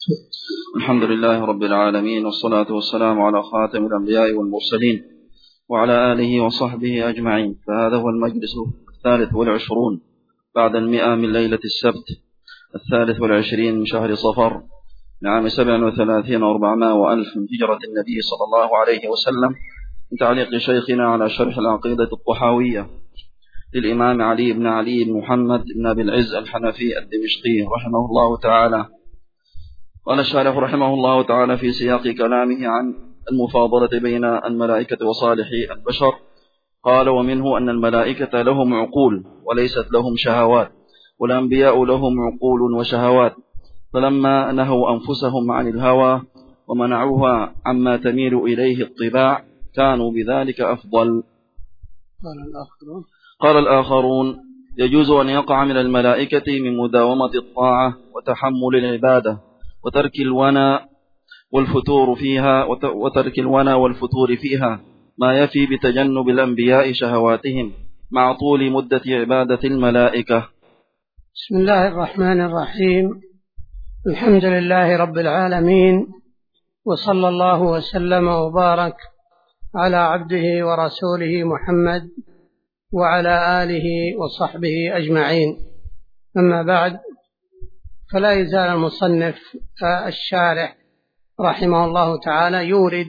الحمد لله رب العالمين، والصلاة والسلام على خاتم الأنبياء والمرسلين وعلى آله وصحبه أجمعين. فهذا هو المجلس 23 بعد 100 من ليلة السبت 23 من شهر صفر لعام 37 و400 وألف من هجرة النبي صلى الله عليه وسلم، من تعليق شيخنا على شرح العقيدة الطحاوية للإمام علي بن علي بن محمد بن أبي العز الحنفي الدمشقي رحمه الله تعالى. قال الشارح رحمه الله تعالى في سياق كلامه عن المفاضلة بين الملائكة وصالحي البشر، قال: ومنه أن الملائكة لهم عقول وليست لهم شهوات، والأنبياء لهم عقول وشهوات، فلما نهوا أنفسهم عن الهوى ومنعوها عما تميل إليه الطباع كانوا بذلك أفضل. قال الآخرون: يجوز أن يقع من الملائكة من مداومة الطاعة وتحمل العبادة وترك الونى والفتور فيها ما يفي بتجنب الأنبياء شهواتهم مع طول مدة عبادة الملائكة. بسم الله الرحمن الرحيم. الحمد لله رب العالمين، وصلى الله وسلم وبارك على عبده ورسوله محمد وعلى آله وصحبه أجمعين. أما بعد، فلا يزال المصنف الشارح رحمه الله تعالى يورد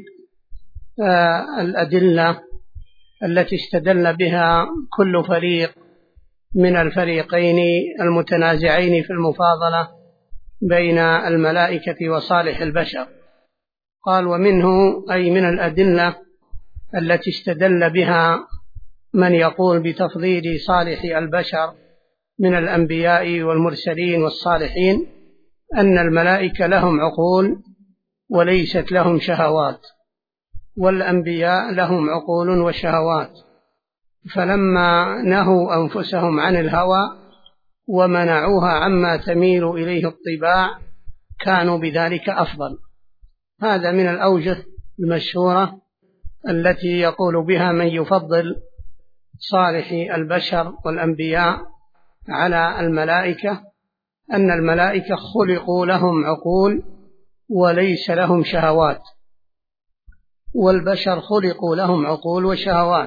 الأدلة التي استدل بها كل فريق من الفريقين المتنازعين في المفاضلة بين الملائكة وصالح البشر. قال: ومنه أي من الأدلة التي استدل بها من يقول بتفضيل صالح البشر من الأنبياء والمرسلين والصالحين أن الملائكة لهم عقول وليست لهم شهوات، والأنبياء لهم عقول وشهوات، فلما نهوا أنفسهم عن الهوى ومنعوها عما تميل إليه الطباع كانوا بذلك أفضل. هذا من الأوجه المشهورة التي يقول بها من يفضل صالح البشر والأنبياء على الملائكة، أن الملائكة خلقوا لهم عقول وليس لهم شهوات، والبشر خلقوا لهم عقول وشهوات.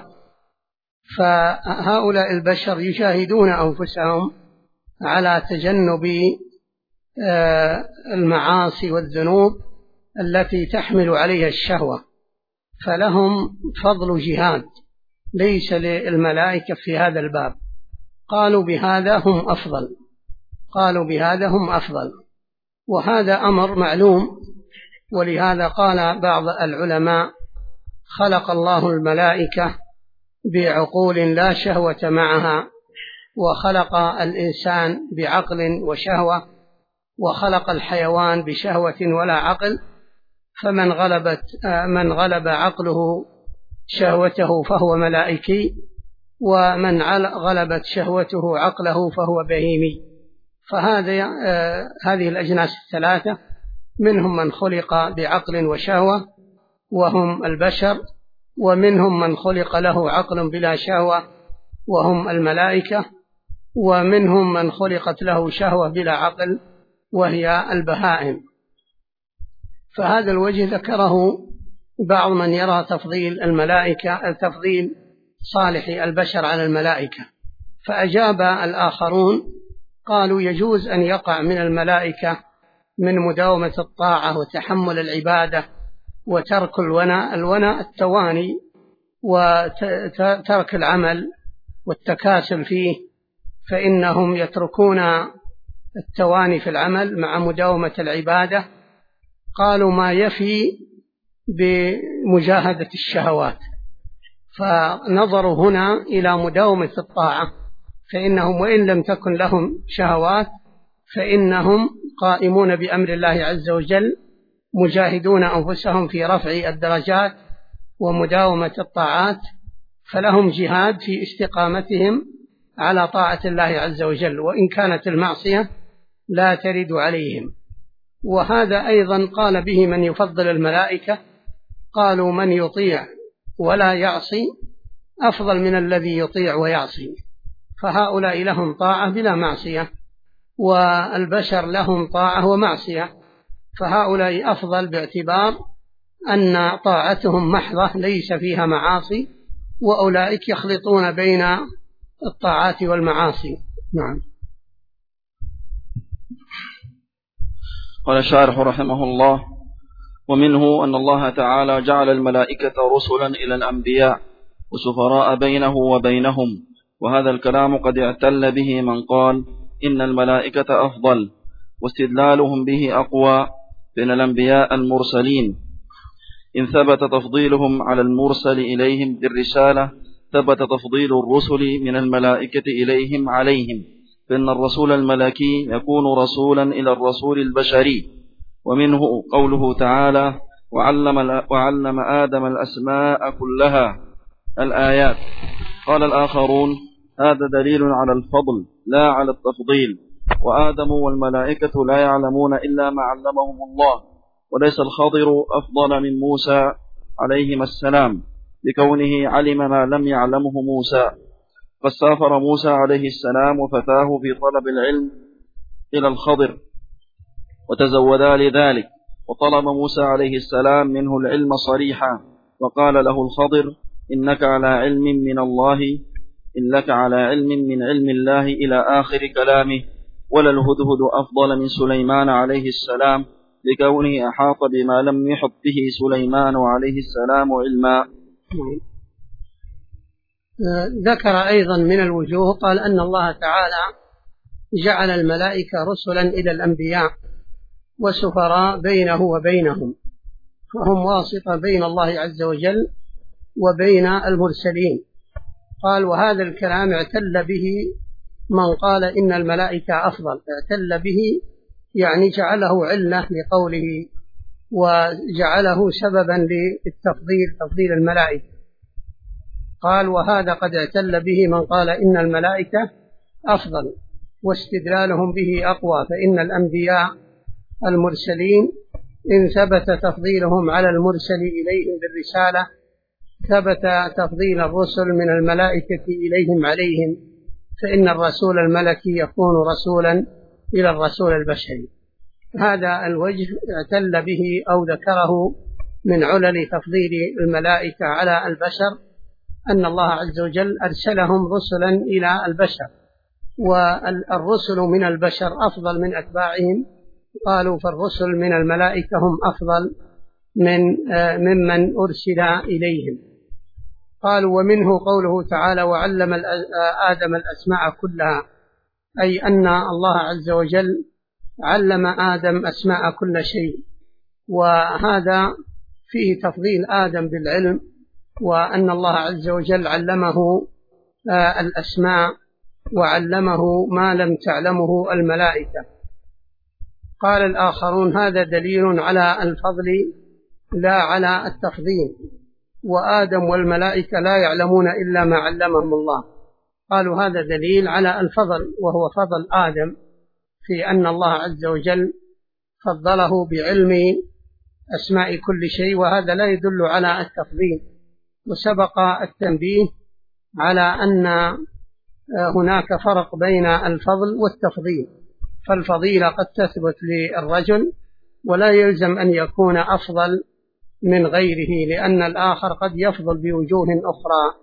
فهؤلاء البشر يجاهدون أنفسهم على تجنب المعاصي والذنوب التي تحمل عليها الشهوة، فلهم فضل جهاد ليس للملائكة في هذا الباب. قالوا بهذا هم أفضل، وهذا أمر معلوم. ولهذا قال بعض العلماء: خلق الله الملائكة بعقول لا شهوة معها، وخلق الإنسان بعقل وشهوة، وخلق الحيوان بشهوة ولا عقل، فمن غلب عقله شهوته فهو ملائكي، ومن غلبت شهوته عقله فهو بهيمي. هذه الأجناس الثلاثة، منهم من خلق بعقل وشهوة وهم البشر، ومنهم من خلق له عقل بلا شهوة وهم الملائكة، ومنهم من خلقت له شهوة بلا عقل وهي البهائم. فهذا الوجه ذكره بعض من يرى تفضيل صالح البشر على الملائكة. فأجاب الآخرون قالوا: يجوز أن يقع من الملائكة من مداومة الطاعة وتحمل العبادة وترك الونى التواني وترك العمل والتكاسل فيه، فإنهم يتركون التواني في العمل مع مداومة العبادة. قالوا: ما يفي بمجاهدة الشهوات، فنظروا هنا إلى مداومة الطاعة، فإنهم وإن لم تكن لهم شهوات فإنهم قائمون بأمر الله عز وجل، مجاهدون أنفسهم في رفع الدرجات ومداومة الطاعات، فلهم جهاد في استقامتهم على طاعة الله عز وجل، وإن كانت المعصية لا ترد عليهم. وهذا أيضا قال به من يفضل الملائكة، قالوا: من يطيع ولا يعصي أفضل من الذي يطيع ويعصي، فهؤلاء لهم طاعة بلا معصية، والبشر لهم طاعة ومعصية، فهؤلاء أفضل باعتبار أن طاعتهم محضة ليس فيها معاصي، وأولئك يخلطون بين الطاعات والمعاصي. نعم. قال الشارح رحمه الله: ومنه أن الله تعالى جعل الملائكة رسلا إلى الأنبياء وسفراء بينه وبينهم، وهذا الكلام قد اعتل به من قال إن الملائكة أفضل، واستدلالهم به أقوى، بين الأنبياء المرسلين إن ثبت تفضيلهم على المرسل إليهم بالرسالة ثبت تفضيل الرسل من الملائكة إليهم عليهم، فإن الرسول الملكي يكون رسولا إلى الرسول البشري. ومنه قوله تعالى: وعلم آدم الأسماء كلها، الآيات. قال الآخرون: هذا دليل على الفضل لا على التفضيل، وآدم والملائكة لا يعلمون إلا ما علمهم الله، وليس الخضر أفضل من موسى عليهما السلام لكونه علم ما لم يعلمه موسى. قد سافر موسى عليه السلام وفتاه في طلب العلم إلى الخضر وتزودا لذلك، وطلب موسى عليه السلام منه العلم صريحا، وقال له الخضر: إنك على علم من الله، إن لك على علم من علم الله إلى آخر كلامه. ولا الهدهد أفضل من سليمان عليه السلام لكونه أحاط بما لم يحط به سليمان عليه السلام علما. ذكر أيضا من الوجوه، قال أن الله تعالى جعل الملائكة رسلا إلى الأنبياء وسفراء بينه وبينهم، فهم واسطة بين الله عز وجل وبين المرسلين. قال: وهذا الكلام اعتل به من قال إن الملائكة أفضل. اعتل به يعني جعله علة لقوله، وجعله سببا للتفضيل الملائكة. قال: وهذا قد اعتل به من قال إن الملائكة أفضل، واستدلالهم به أقوى، فإن الأنبياء المرسلين إن ثبت تفضيلهم على المرسل إليهم بالرسالة ثبت تفضيل الرسل من الملائكة إليهم عليهم، فإن الرسول الملكي يكون رسولا إلى الرسول البشري. هذا الوجه اعتل به أو ذكره من علل تفضيل الملائكة على البشر أن الله عز وجل أرسلهم رسلا إلى البشر، والرسل من البشر أفضل من أتباعهم. قالوا: فالرسل من الملائكة هم أفضل ممن أرسل إليهم. قالوا: ومنه قوله تعالى: وعلم آدم الأسماء كلها، أي أن الله عز وجل علم آدم أسماء كل شيء، وهذا فيه تفضيل آدم بالعلم، وأن الله عز وجل علمه الأسماء وعلمه ما لم تعلمه الملائكة. قال الآخرون: هذا دليل على الفضل لا على التفضيل، وآدم والملائكة لا يعلمون إلا ما علمهم الله. قالوا: هذا دليل على الفضل، وهو فضل آدم في أن الله عز وجل فضله بعلم أسماء كل شيء، وهذا لا يدل على التفضيل. وسبق التنبيه على أن هناك فرق بين الفضل والتفضيل، فالفضيلة قد تثبت للرجل ولا يلزم أن يكون أفضل من غيره، لأن الآخر قد يفضل بوجوه أخرى.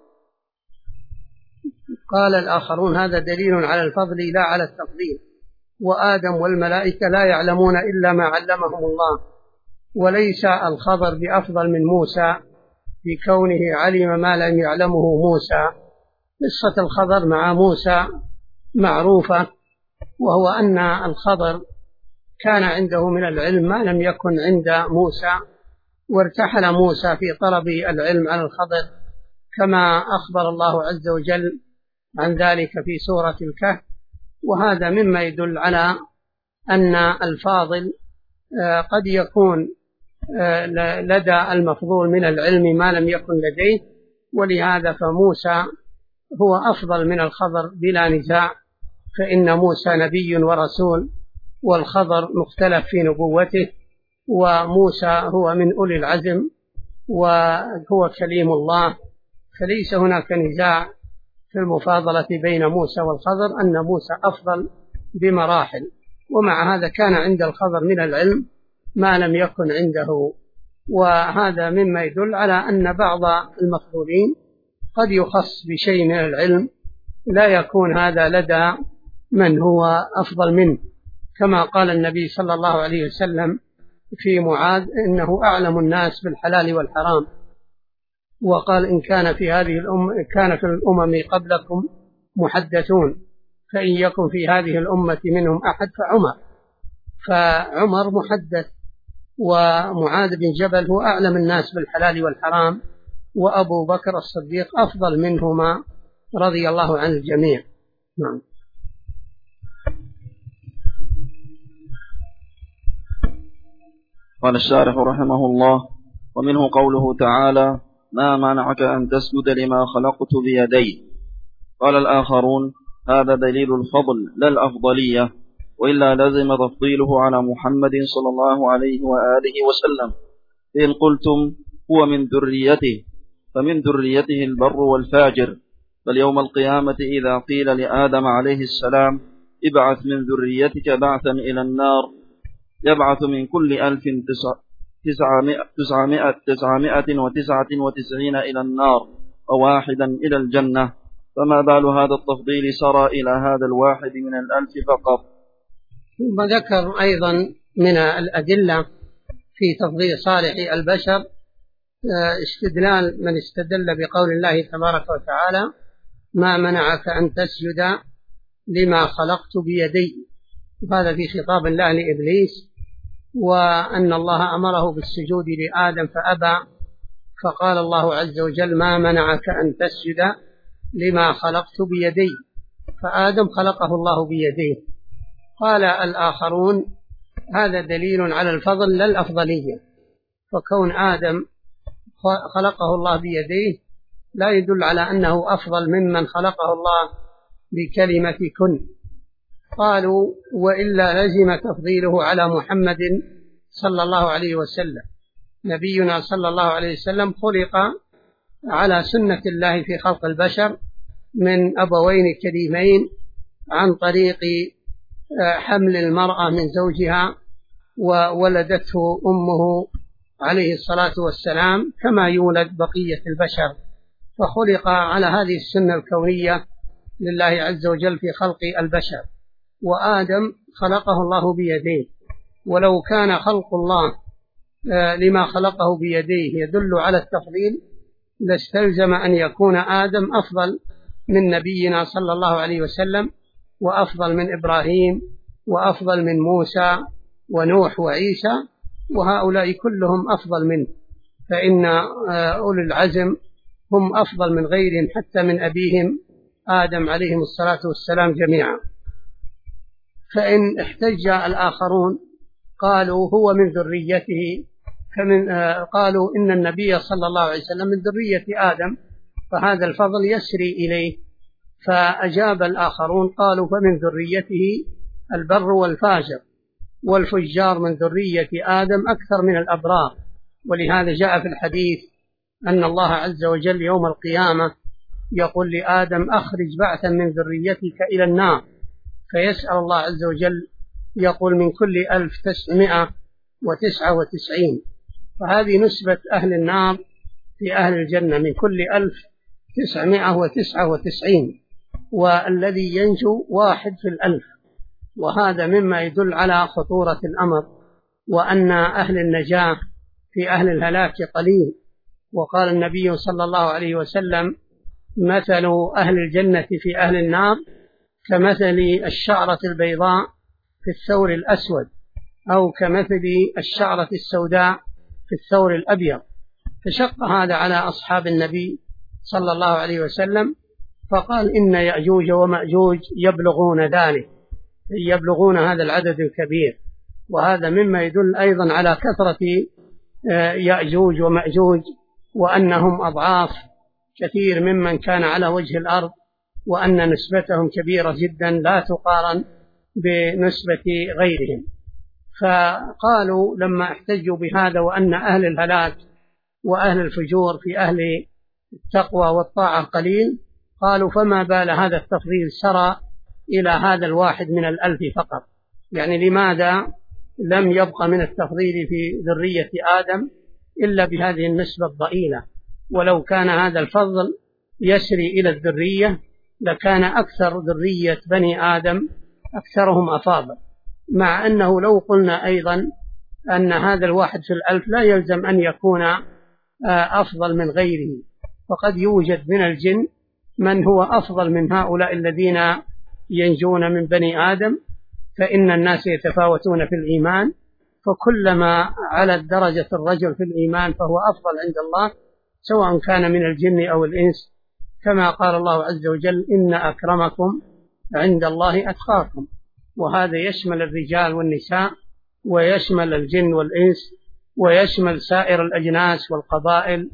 قال الآخرون: هذا دليل على الفضل لا على التفضيل، وآدم والملائكة لا يعلمون إلا ما علمهم الله، وليس الخضر بأفضل من موسى بكونه علم ما لم يعلمه موسى. قصة الخضر مع موسى معروفة، وهو أن الخضر كان عنده من العلم ما لم يكن عند موسى، وارتحل موسى في طلب العلم عن الخضر كما أخبر الله عز وجل عن ذلك في سورة الكهف. وهذا مما يدل على أن الفاضل قد يكون لدى المفضول من العلم ما لم يكن لديه، ولهذا فموسى هو أفضل من الخضر بلا نزاع، فإن موسى نبي ورسول، والخضر مختلف في نبوته، وموسى هو من أولي العزم وهو كليم الله، فليس هناك نزاع في المفاضلة بين موسى والخضر، أن موسى أفضل بمراحل. ومع هذا كان عند الخضر من العلم ما لم يكن عنده. وهذا مما يدل على أن بعض المفضولين قد يخص بشيء من العلم لا يكون هذا لدى من هو أفضل منه، كما قال النبي صلى الله عليه وسلم في معاذ إنه أعلم الناس بالحلال والحرام، وقال إن كان في الأمم قبلكم محدثون فإن يكن في هذه الأمة منهم أحد فعمر محدث، ومعاذ بن جبل هو أعلم الناس بالحلال والحرام، وأبو بكر الصديق أفضل منهما رضي الله عن الجميع. نعم. قال الشارح رحمه الله: ومنه قوله تعالى: ما منعك أن تسجد لما خلقت بيدي. قال الآخرون: هذا دليل الفضل لا الأفضلية، وإلا لزم تفضيله على محمد صلى الله عليه وآله وسلم. إن قلتم هو من ذريته فمن ذريته البر والفاجر، فاليوم القيامة إذا قيل لآدم عليه السلام ابعث من ذريتك بعثا إلى النار، يبعث من كل 1999 إلى النار وواحدا إلى الجنة، فما بال هذا التفضيل سرى إلى هذا الواحد من 1000 فقط. ثم ذكر أيضا من الأدلة في تفضيل صالح البشر استدلال من استدل بقول الله تبارك وتعالى: ما منعك أن تسجد لما خلقت بيدي. هذا في خطاب الله لإبليس، وأن الله أمره بالسجود لآدم فأبى، فقال الله عز وجل: ما منعك أن تسجد لما خلقت بيدي، فآدم خلقه الله بيديه. قال الآخرون: هذا دليل على الفضل لا الأفضلية، فكون آدم خلقه الله بيديه لا يدل على أنه أفضل ممن خلقه الله بكلمة كن. قالوا: وإلا لزم تفضيله على محمد صلى الله عليه وسلم. نبينا صلى الله عليه وسلم خلق على سنة الله في خلق البشر من أبوين كريمين عن طريق حمل المرأة من زوجها وولدته أمه عليه الصلاة والسلام كما يولد بقية البشر، فخلق على هذه السنة الكونية لله عز وجل في خلق البشر. وآدم خلقه الله بيديه، ولو كان خلق الله لما خلقه بيديه يدل على التفضيل لاستلزم أن يكون آدم أفضل من نبينا صلى الله عليه وسلم، وأفضل من إبراهيم، وأفضل من موسى ونوح وعيسى، وهؤلاء كلهم أفضل منه، فإن أولي العزم هم أفضل من غيرهم حتى من أبيهم آدم عليهم الصلاة والسلام جميعا. فإن احتج الآخرون قالوا هو من ذريته، قالوا إن النبي صلى الله عليه وسلم من ذرية آدم، فهذا الفضل يسري إليه. فأجاب الآخرون قالوا: فمن ذريته البر والفاجر، والفجار من ذرية آدم أكثر من الأبرار. ولهذا جاء في الحديث أن الله عز وجل يوم القيامة يقول لآدم: أخرج بعثا من ذريتك إلى النار، فيسأل الله عز وجل يقول: من كل 1999. فهذه نسبة أهل النار في أهل الجنة، من كل 1999، والذي ينجو 1 في 1000. وهذا مما يدل على خطورة الأمر، وأن أهل النجاة في أهل الهلاك قليل. وقال النبي صلى الله عليه وسلم: مثل أهل الجنة في أهل النار كمثل الشعرة البيضاء في الثور الأسود، أو كمثل الشعرة السوداء في الثور الأبيض. فشق هذا على أصحاب النبي صلى الله عليه وسلم، فقال: إن يأجوج ومأجوج يبلغون ذلك، يبلغون هذا العدد الكبير. وهذا مما يدل أيضا على كثرة يأجوج ومأجوج، وأنهم أضعاف كثير ممن كان على وجه الأرض، وأن نسبتهم كبيرة جدا لا تقارن بنسبة غيرهم. فقالوا لما احتجوا بهذا وأن أهل الهلاك وأهل الفجور في أهل التقوى والطاعة قليل، قالوا: فما بال هذا التفضيل سرى إلى هذا 1 من 1000 فقط؟ يعني لماذا لم يبق من التفضيل في ذرية آدم إلا بهذه النسبة الضئيلة، ولو كان هذا الفضل يسري إلى الذرية لكان أكثر ذرية بني آدم أكثرهم أفاضل، مع أنه لو قلنا أيضا أن هذا الواحد في الألف لا يلزم أن يكون أفضل من غيره، فقد يوجد من الجن من هو أفضل من هؤلاء الذين ينجون من بني آدم، فإن الناس يتفاوتون في الإيمان، فكلما علت درجة الرجل في الإيمان فهو أفضل عند الله سواء كان من الجن أو الإنس، كما قال الله عز وجل إن أكرمكم عند الله أتقاكم، وهذا يشمل الرجال والنساء ويشمل الجن والإنس ويشمل سائر الأجناس والقبائل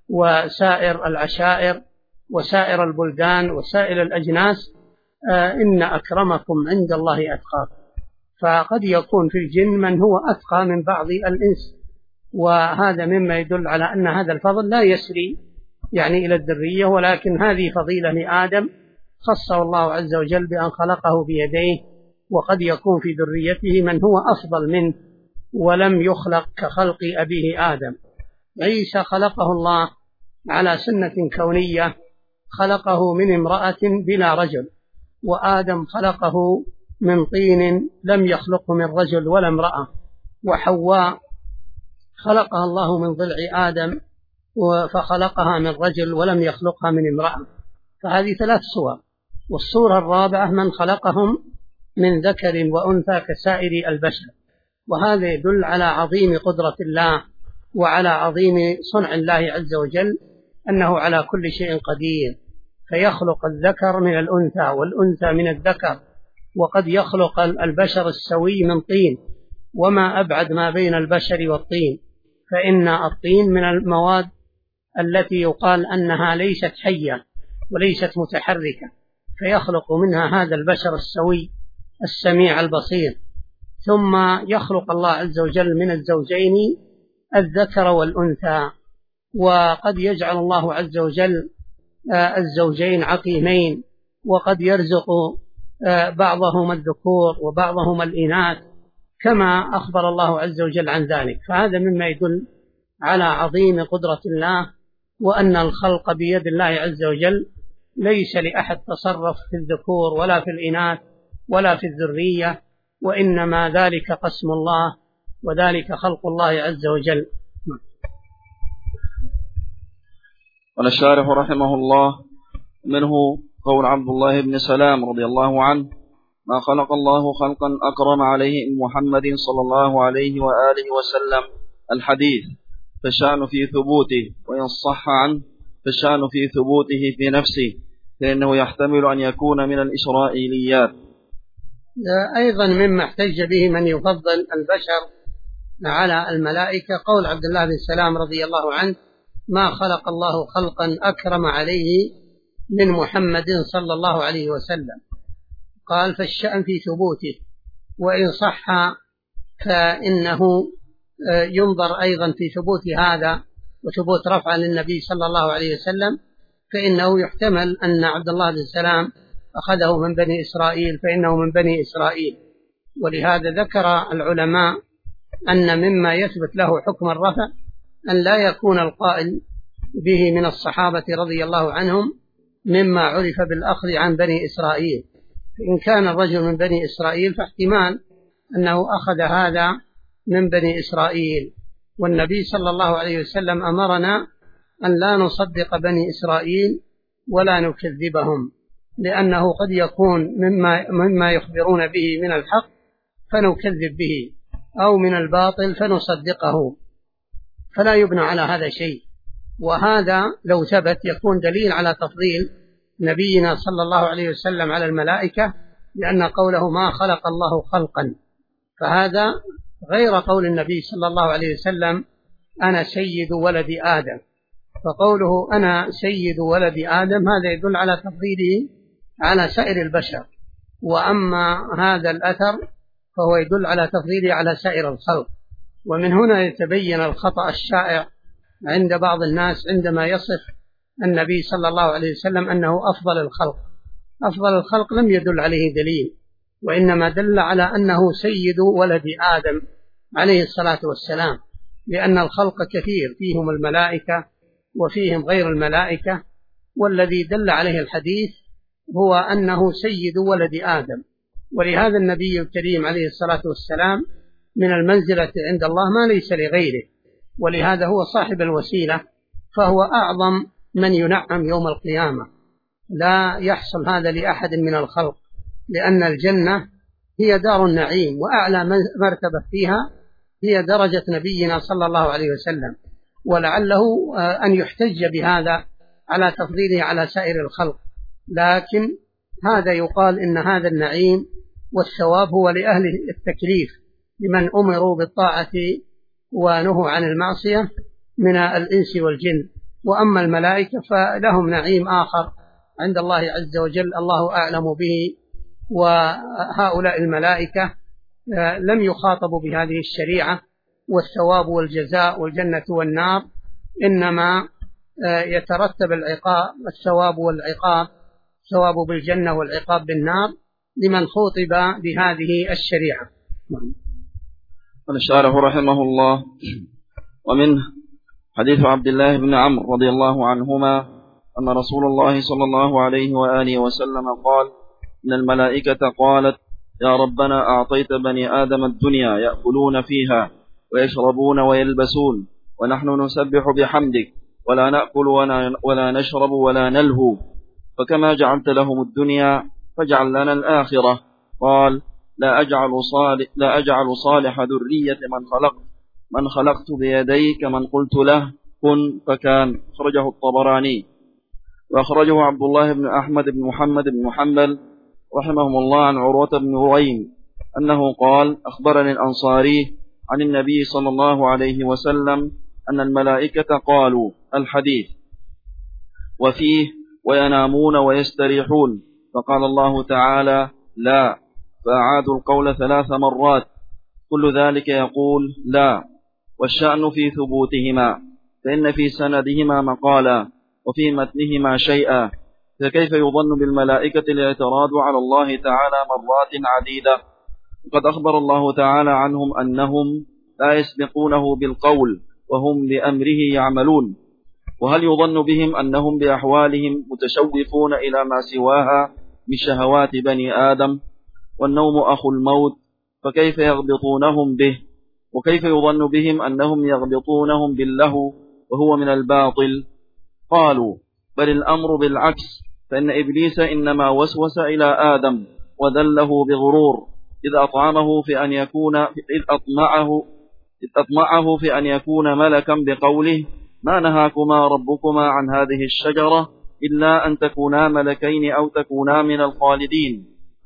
وسائر العشائر وسائر البلدان وسائر الأجناس. إن أكرمكم عند الله أتقاكم، فقد يكون في الجن من هو أتقى من بعض الإنس، وهذا مما يدل على أن هذا الفضل لا يسري يعني إلى الذرية، ولكن هذه فضيلة لآدم خصه الله عز وجل بأن خلقه بيديه، وقد يكون في ذريته من هو أفضل منه ولم يخلق كخلق أبيه آدم. عيسى خلقه الله على سنة كونية، خلقه من امرأة بلا رجل، وآدم خلقه من طين لم يخلقه من رجل ولا امرأة، وحواء خلقها الله من ضلع آدم فخلقها من رجل ولم يخلقها من امرأة، فهذه 3 صور. والصورة الرابعة من خلقهم من ذكر وأنثى كسائر البشر، وهذا يدل على عظيم قدرة الله وعلى عظيم صنع الله عز وجل، أنه على كل شيء قدير، فيخلق الذكر من الأنثى والأنثى من الذكر، وقد يخلق البشر السوي من طين، وما أبعد ما بين البشر والطين، فإن الطين من المواد التي يقال أنها ليست حية وليست متحركة، فيخلق منها هذا البشر السوي السميع البصير. ثم يخلق الله عز وجل من الزوجين الذكر والأنثى، وقد يجعل الله عز وجل الزوجين عقيمين، وقد يرزق بعضهما الذكور وبعضهما الإناث كما أخبر الله عز وجل عن ذلك، فهذا مما يدل على عظيم قدرة الله، وأن الخلق بيد الله عز وجل، ليس لأحد تصرف في الذكور ولا في الإناث ولا في الذرية، وإنما ذلك قسم الله وذلك خلق الله عز وجل. قال الشارح رحمه الله: منه قول عبد الله بن سلام رضي الله عنه: ما خلق الله خلقا أكرم عليه من محمد صلى الله عليه وآله وسلم الحديث، فالشأن في ثبوته، وإن صح عنه فالشأن في ثبوته في نفسه، فإنه يحتمل أن يكون من الإسرائيليات. أيضا مما احتج به من يفضل البشر على الملائكة قول عبد الله بن سلام رضي الله عنه: ما خلق الله خلقا أكرم عليه من محمد صلى الله عليه وسلم. قال: فالشأن في ثبوته، وإن صح فإنه ينظر أيضا في ثبوت هذا وثبوت رفع للنبي صلى الله عليه وسلم، فإنه يحتمل أن عبد الله بن سلام أخذه من بني إسرائيل، فإنه من بني إسرائيل. ولهذا ذكر العلماء أن مما يثبت له حكم الرفع أن لا يكون القائل به من الصحابة رضي الله عنهم مما عرف بالأخذ عن بني إسرائيل، فإن كان الرجل من بني إسرائيل فاحتمال أنه أخذ هذا من بني إسرائيل، والنبي صلى الله عليه وسلم أمرنا أن لا نصدق بني إسرائيل ولا نكذبهم، لأنه قد يكون مما يخبرون به من الحق فنكذب به، أو من الباطل فنصدقه، فلا يبنى على هذا شيء. وهذا لو ثبت يكون دليل على تفضيل نبينا صلى الله عليه وسلم على الملائكة، لأن قوله ما خلق الله خلقا، فهذا غير قول النبي صلى الله عليه وسلم أنا سيد ولد آدم، فقوله أنا سيد ولد آدم هذا يدل على تفضيله على سائر البشر، وأما هذا الأثر فهو يدل على تفضيله على سائر الخلق. ومن هنا يتبين الخطأ الشائع عند بعض الناس عندما يصف النبي صلى الله عليه وسلم أنه أفضل الخلق. أفضل الخلق لم يدل عليه دليل، وإنما دل على أنه سيد ولد آدم عليه الصلاة والسلام، لأن الخلق كثير، فيهم الملائكة وفيهم غير الملائكة، والذي دل عليه الحديث هو أنه سيد ولد آدم. ولهذا النبي الكريم عليه الصلاة والسلام من المنزلة عند الله ما ليس لغيره، ولهذا هو صاحب الوسيلة، فهو أعظم من ينعم يوم القيامة. لا يحصل هذا لأحد من الخلق، لأن الجنة هي دار النعيم، وأعلى مرتبة فيها هي درجة نبينا صلى الله عليه وسلم، ولعله أن يحتج بهذا على تفضيله على سائر الخلق، لكن هذا يقال إن هذا النعيم والثواب هو لأهل التكليف، لمن أمروا بالطاعة ونهوا عن المعصية من الإنس والجن. وأما الملائكة فلهم نعيم آخر عند الله عز وجل الله أعلم به، وهؤلاء الملائكة لم يخاطبوا بهذه الشريعة، والثواب والجزاء والجنة والنار إنما يترتب الثواب والعقاب، الثواب بالجنة والعقاب بالنار لمن خوطب بهذه الشريعة. قال الشارح رحمه الله: ومنه حديث عبد الله بن عمرو رضي الله عنهما أن رسول الله صلى الله عليه وآله وسلم قال: إن الملائكة قالت: يا ربنا أعطيت بني آدم الدنيا يأكلون فيها ويشربون ويلبسون، ونحن نسبح بحمدك ولا نأكل ولا نشرب ولا نلهو، فكما جعلت لهم الدنيا فاجعل لنا الآخرة. قال: لا أجعل صالح ذرية من خلقت بيديك من قلت له كن فكان. أخرجه الطبراني. وأخرجه عبد الله بن أحمد بن محمد بن حنبل رحمهم الله عن عروة بن رؤيم أنه قال: أخبرني الأنصاري عن النبي صلى الله عليه وسلم أن الملائكة قالوا الحديث، وفيه: وينامون ويستريحون، فقال الله تعالى: لا، فأعادوا القول 3 مرات، كل ذلك يقول لا. والشأن في ثبوتهما، فإن في سندهما مقالا وفي متنهما شيئا، فكيف يظن بالملائكة الاعتراض على الله تعالى مرات عديدة؟ وقد أخبر الله تعالى عنهم أنهم لا يسبقونه بالقول وهم بأمره يعملون. وهل يظن بهم أنهم بأحوالهم متشوفون إلى ما سواها من شهوات بني آدم؟ والنوم أخو الموت، فكيف يغبطونهم به؟ وكيف يظن بهم أنهم يغبطونهم باللهو وهو من الباطل؟ قالوا: بل الأمر بالعكس، فإن إبليس إنما وسوس إلى آدم وذله بغرور إذ أطمعه في أن يكون ملكا بقوله: ما نهاكما ربكما عن هذه الشجرة إلا أن تكونا ملكين أو تكونا من الخالدين،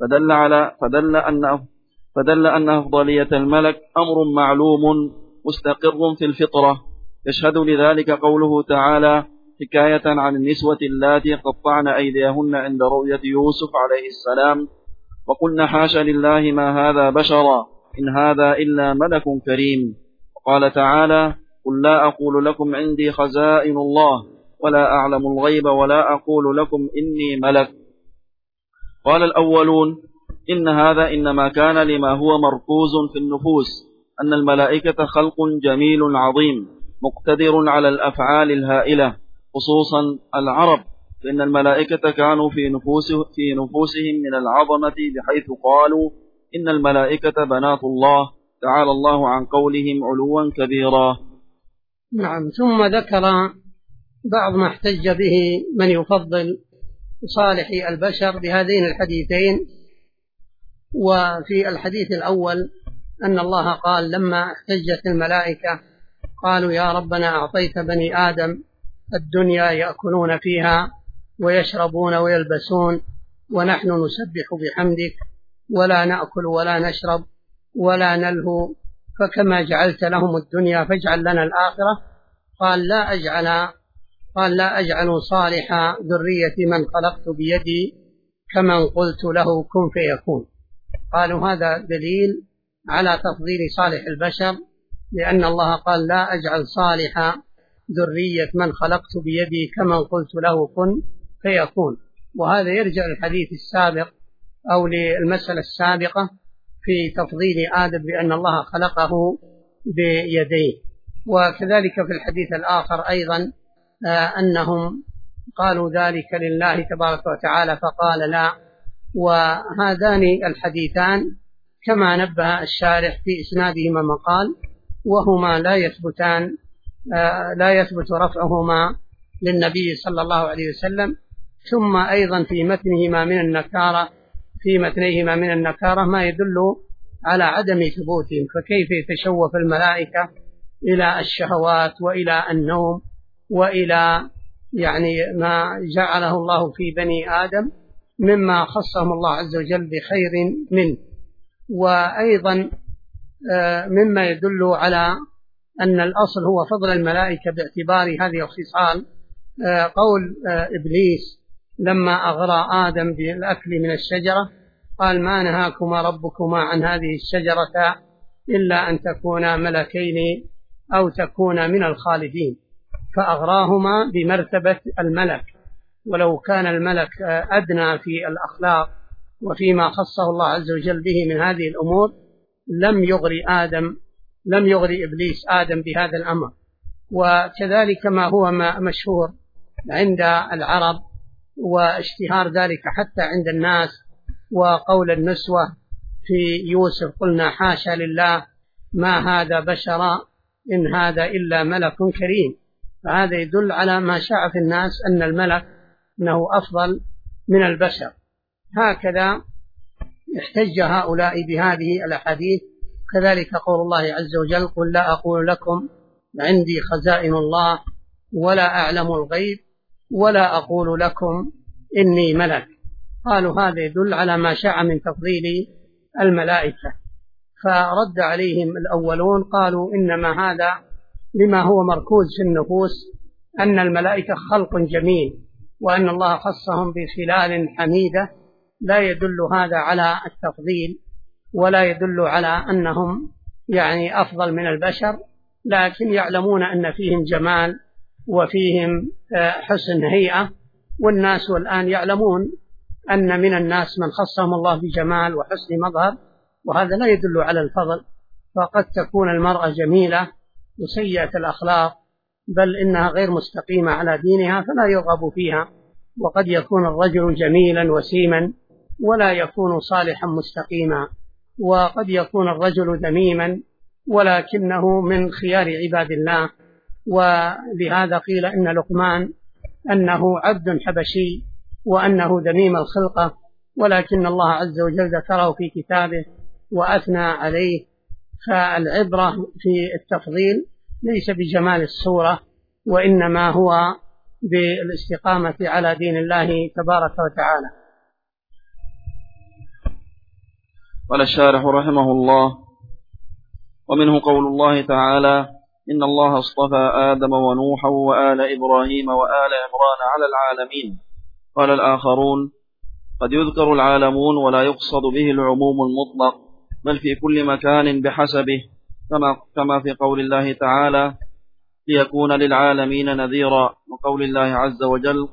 فدل أن أفضلية الملك أمر معلوم مستقر في الفطرة. يشهد لذلك قوله تعالى حكاية عن النسوة اللاتي قطعن أيديهن عند رؤية يوسف عليه السلام: وقلنا حاشا لله ما هذا بشرا إن هذا إلا ملك كريم. وقال تعالى: قل لا أقول لكم عندي خزائن الله ولا أعلم الغيب ولا أقول لكم إني ملك. قال الأولون: إن هذا إنما كان لما هو مركوز في النفوس، أن الملائكة خلق جميل عظيم مقتدر على الأفعال الهائلة، خصوصا العرب، فإن الملائكة كانوا في نفوسهم من العظمة بحيث قالوا: إن الملائكة بنات الله، تعالى الله عن قولهم علوا كبيرا. نعم. ثم ذكر بعض ما احتج به من يفضل صالح البشر بهذين الحديثين. وفي الحديث الأول أن الله قال لما احتجت الملائكة قالوا: يا ربنا أعطيت بني آدم الدنيا يأكلون فيها ويشربون ويلبسون، ونحن نسبح بحمدك ولا نأكل ولا نشرب ولا نلهو، فكما جعلت لهم الدنيا فاجعل لنا الآخرة. قال لا أجعل صالح ذرية من خلقت بيدي كمن قلت له كن فيكون. قالوا هذا دليل على تفضيل صالح البشر، لأن الله قال: لا أجعل صالح ذرية من خلقت بيدي كمن قلت له كن فيكون. وهذا يرجع الحديث السابق أو للمسألة السابقة في تفضيل آدم بأن الله خلقه بيديه. وكذلك في الحديث الآخر أيضا أنهم قالوا ذلك لله تبارك وتعالى فقال لا. وهذان الحديثان كما نبه الشارح في إسنادهما مقال، وهما لا يثبت رفعهما للنبي صلى الله عليه وسلم. ثم أيضا في متنيهما من النكارة ما يدل على عدم ثبوتهم، فكيف يتشوف الملائكة إلى الشهوات وإلى النوم وإلى ما جعله الله في بني آدم مما خصهم الله عز وجل بخير منه. وأيضا مما يدل على أن الأصل هو فضل الملائكة باعتبار هذه الخصال قول إبليس لما أغرى آدم بالأكل من الشجرة قال ما نهاكما ربكما عن هذه الشجرة إلا أن تكونا ملكين أو تكونا من الخالدين، فأغراهما بمرتبة الملك. ولو كان الملك أدنى في الأخلاق وفيما خصه الله عز وجل به من هذه الأمور لم يغري إبليس آدم بهذا الأمر. وكذلك ما هو مشهور عند العرب واشتهار ذلك حتى عند الناس، وقول النسوة في يوسف قلنا حاشا لله ما هذا بشرا إن هذا إلا ملك كريم. فهذا يدل على ما شاع في الناس أن الملك أنه أفضل من البشر. هكذا احتج هؤلاء بهذه الأحاديث. كذلك قول الله عز وجل قل لا أقول لكم عندي خزائن الله ولا أعلم الغيب ولا أقول لكم إني ملك. قالوا هذا يدل على ما شاع من تفضيل الملائكة، فرد عليهم الأولون قالوا إنما هذا لما هو مركوز في النفوس أن الملائكة خلق جميل وأن الله خصهم بخلال حميدة، لا يدل هذا على التفضيل ولا يدل على أنهم أفضل من البشر، لكن يعلمون أن فيهم جمال وفيهم حسن هيئة. والناس الآن يعلمون أن من الناس من خصهم الله بجمال وحسن مظهر، وهذا لا يدل على الفضل. فقد تكون المرأة جميلة وسيئة الأخلاق بل إنها غير مستقيمة على دينها فلا يرغب فيها، وقد يكون الرجل جميلا وسيما ولا يكون صالحا مستقيما، وقد يكون الرجل ذميما ولكنه من خيار عباد الله. ولهذا قيل إن لقمان أنه عبد حبشي وأنه ذميم الخلقة، ولكن الله عز وجل ذكره في كتابه وأثنى عليه. فالعبرة في التفضيل ليس بجمال الصورة وإنما هو بالاستقامة على دين الله تبارك وتعالى. قال الشارح رحمه الله: ومنه قول الله تعالى: إن الله اصطفى آدم ونوحا وآل إبراهيم وآل عمران على العالمين. قال الآخرون: قد يذكر العالمون ولا يقصد به العموم المطلق، بل في كل مكان بحسبه، كما في قول الله تعالى: ليكون للعالمين نذيرا، وقول الله عز وجل: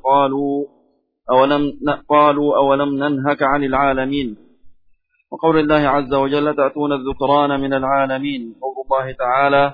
قالوا أولم ننهك عن العالمين، وقول الله عز وجل: تأتون الذكران من العالمين. قول الله تعالى: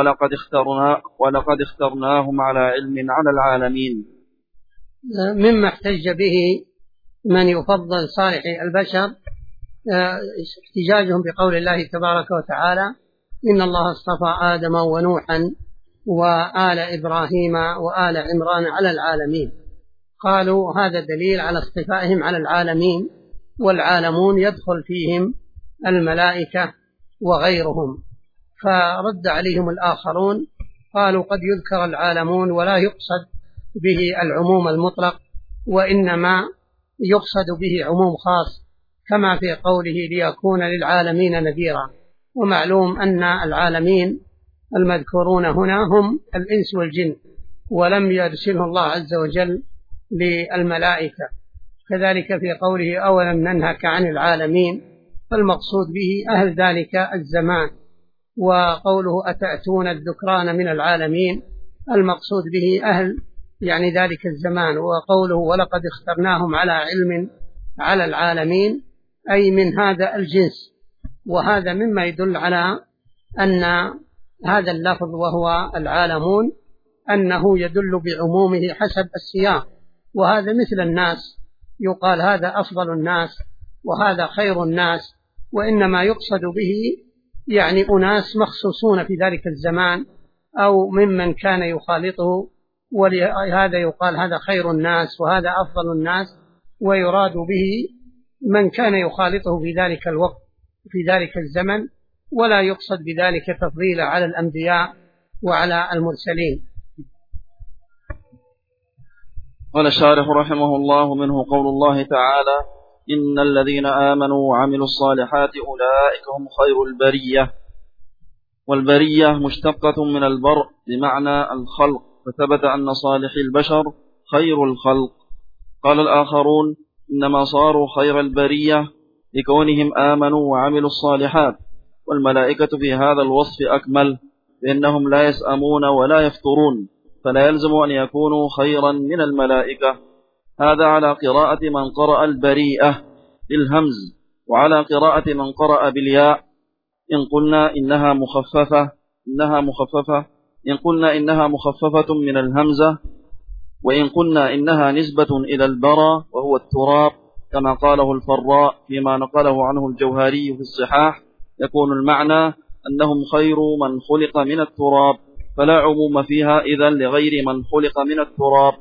ولقد اخترناهم على علم على العالمين. مما احتج به من يفضل صالح البشر احتجاجهم بقول الله تبارك وتعالى: إن الله اصطفى آدم ونوحا وآل إبراهيم وآل عمران على العالمين. قالوا هذا دليل على اصطفائهم على العالمين، والعالمون يدخل فيهم الملائكة وغيرهم. فرد عليهم الآخرون قالوا قد يذكر العالمون ولا يقصد به العموم المطلق، وإنما يقصد به عموم خاص، كما في قوله: ليكون للعالمين نذيرا. ومعلوم أن العالمين المذكورون هنا هم الإنس والجن، ولم يرسله الله عز وجل للملائكة. كذلك في قوله: أولم ننهك عن العالمين، فالمقصود به أهل ذلك الزمان. وقوله: أتأتون الذكران من العالمين، المقصود به أهل ذلك الزمان. وقوله: ولقد اخترناهم على علم على العالمين، أي من هذا الجنس. وهذا مما يدل على أن هذا اللفظ وهو العالمون أنه يدل بعمومه حسب السياق. وهذا مثل الناس، يقال هذا أفضل الناس وهذا خير الناس، وإنما يقصد به يعني أناس مخصوصون في ذلك الزمان أو ممن كان يخالطه، ولهذا يقال هذا خير الناس وهذا أفضل الناس، ويراد به من كان يخالطه في ذلك الوقت في ذلك الزمن، ولا يقصد بذلك تفضيل على الأنبياء وعلى المرسلين. قال الشارح رحمه الله: منه قول الله تعالى: إن الذين آمنوا وعملوا الصالحات أولئك هم خير البرية. والبرية مشتقة من البرء بمعنى الخلق، فثبت أن صالح البشر خير الخلق. قال الآخرون: إنما صاروا خير البرية لكونهم آمنوا وعملوا الصالحات، والملائكة في هذا الوصف أكمل، لأنهم لا يسأمون ولا يفترون، فلا يلزم أن يكونوا خيرا من الملائكة. هذا على قراءة من قرأ البريئة بالهمز، وعلى قراءة من قرأ بالياء. إن قلنا إنها مخففة من الهمزة، وإن قلنا إنها نسبة إلى البرى وهو التراب كما قاله الفراء فيما نقله عنه الجوهري في الصحاح، يكون المعنى أنهم خير من خلق من التراب، فلا عموم فيها إذن لغير من خلق من التراب.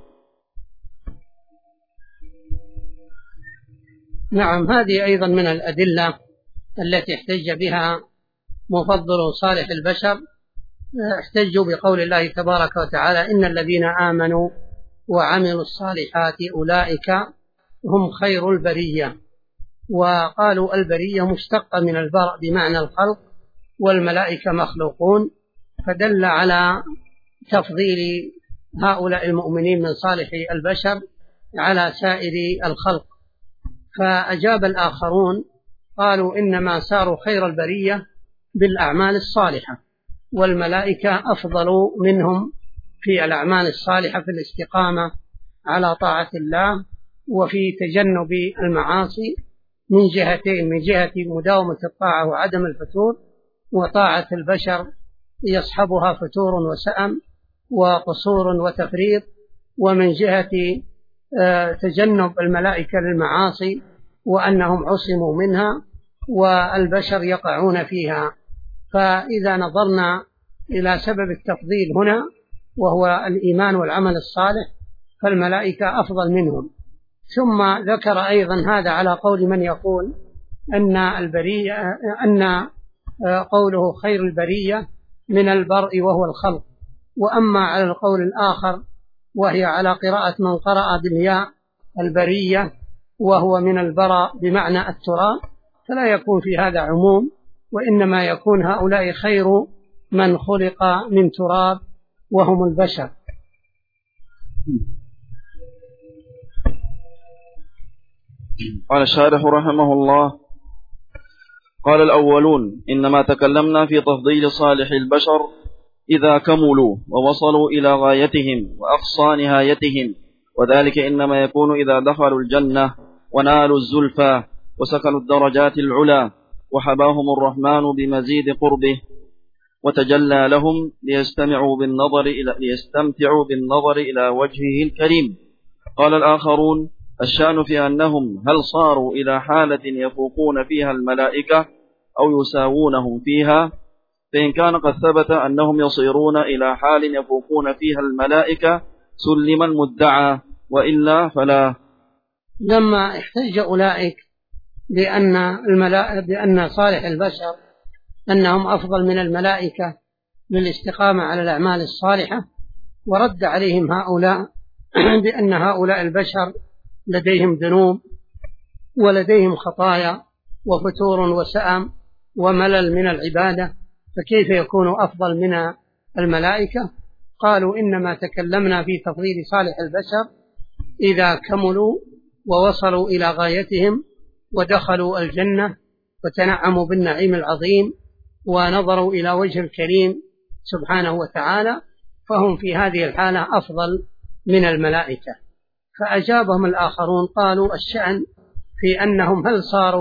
نعم، هذه أيضا من الأدلة التي احتج بها مفضل صالح البشر. احتجوا بقول الله تبارك وتعالى: إن الذين آمنوا وعملوا الصالحات أولئك هم خير البرية. وقالوا البرية مشتقة من البرء بمعنى الخلق، والملائكة مخلوقون، فدل على تفضيل هؤلاء المؤمنين من صالح البشر على سائر الخلق. فأجاب الآخرون قالوا: إنما صاروا خير البرية بالأعمال الصالحة، والملائكة أفضل منهم في الأعمال الصالحة في الاستقامة على طاعة الله وفي تجنب المعاصي من جهتين: من جهة مداومة الطاعة وعدم الفتور، وطاعة البشر يصحبها فتور وسأم وقصور وتفريط، ومن جهة تجنب الملائكة للمعاصي وأنهم عصموا منها والبشر يقعون فيها. فإذا نظرنا إلى سبب التفضيل هنا وهو الإيمان والعمل الصالح، فالملائكة أفضل منهم. ثم ذكر أيضا هذا على قول من يقول أن قوله خير البرية من البرء وهو الخلق. وأما على القول الآخر وهي على قراءة من قرأ بالياء البرية وهو من البراء بمعنى التراب، فلا يكون في هذا عموم، وإنما يكون هؤلاء خير من خلق من تراب وهم البشر. قال الشارح رحمه الله: قال الأولون: إنما تكلمنا في تفضيل صالح البشر إذا كملوا ووصلوا إلى غايتهم وأقصى نهايتهم، وذلك إنما يكون إذا دخلوا الجنة ونالوا الزلفى وسكنوا الدرجات العلى وحباهم الرحمن بمزيد قربه وتجلى لهم ليستمتعوا بالنظر إلى وجهه الكريم. قال الآخرون: الشأن في أنهم هل صاروا إلى حالة يفوقون فيها الملائكة أو يساوونهم فيها؟ فإن كان قد ثبت أنهم يصيرون إلى حال يفوقون فيها الملائكة سلم المدعى، وإلا فلا. لما احتج أولئك بأن صالح البشر أنهم أفضل من الملائكة للاستقامة على الأعمال الصالحة، ورد عليهم هؤلاء بأن هؤلاء البشر لديهم ذنوب ولديهم خطايا وفتور وسأم وملل من العبادة، فكيف يكونوا أفضل من الملائكة؟ قالوا: إنما تكلمنا في تفضيل صالح البشر إذا كملوا ووصلوا إلى غايتهم ودخلوا الجنة وتنعموا بالنعيم العظيم ونظروا إلى وجه الكريم سبحانه وتعالى، فهم في هذه الحالة أفضل من الملائكة. فأجابهم الآخرون قالوا: الشأن في أنهم هل صاروا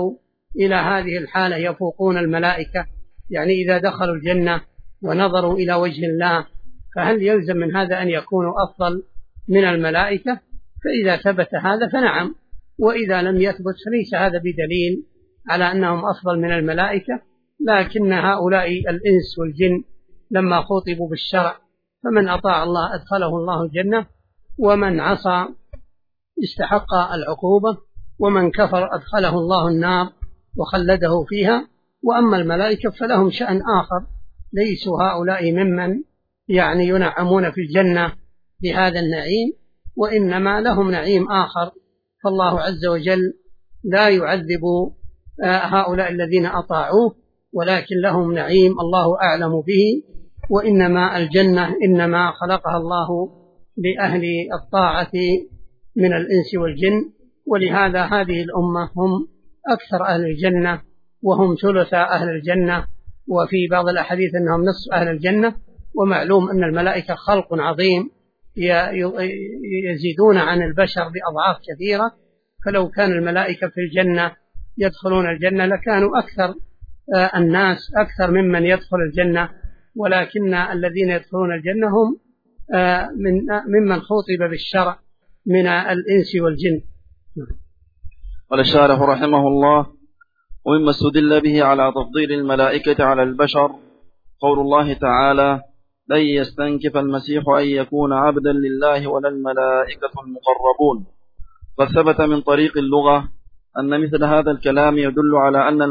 إلى هذه الحالة يفوقون الملائكة، يعني إذا دخلوا الجنة ونظروا إلى وجه الله، فهل يلزم من هذا أن يكونوا أفضل من الملائكة؟ فإذا ثبت هذا فنعم، وإذا لم يثبت فليس هذا بدليل على أنهم أفضل من الملائكة. لكن هؤلاء الإنس والجن لما خطبوا بالشرع فمن أطاع الله أدخله الله الجنة، ومن عصى استحق العقوبة، ومن كفر أدخله الله النار وخلده فيها. وأما الملائكة فلهم شأن آخر، ليسوا هؤلاء ممن يعني ينعمون في الجنة بهذا النعيم، وإنما لهم نعيم آخر. فالله عز وجل لا يعذب هؤلاء الذين أطاعوه، ولكن لهم نعيم الله أعلم به. وإنما الجنة إنما خلقها الله لأهل الطاعة من الإنس والجن، ولهذا هذه الأمة هم أكثر أهل الجنة، وهم ثلث أهل الجنة، وفي بعض الأحاديث أنهم نصف أهل الجنة. ومعلوم أن الملائكة خلق عظيم يزيدون عن البشر بأضعاف كثيرة، فلو كان الملائكة في الجنة يدخلون الجنة لكانوا أكثر الناس أكثر ممن يدخل الجنة، ولكن الذين يدخلون الجنة هم ممن خطب بالشرع من الإنس والجن. قال الشارح رحمه الله: ومما استدل به على تفضيل الملائكة على البشر قول الله تعالى: لن يستنكف المسيح أن يكون عبدا لله ولا الملائكة المقربون. فثبت من طريق اللغة أن مثل هذا الكلام يدل على أن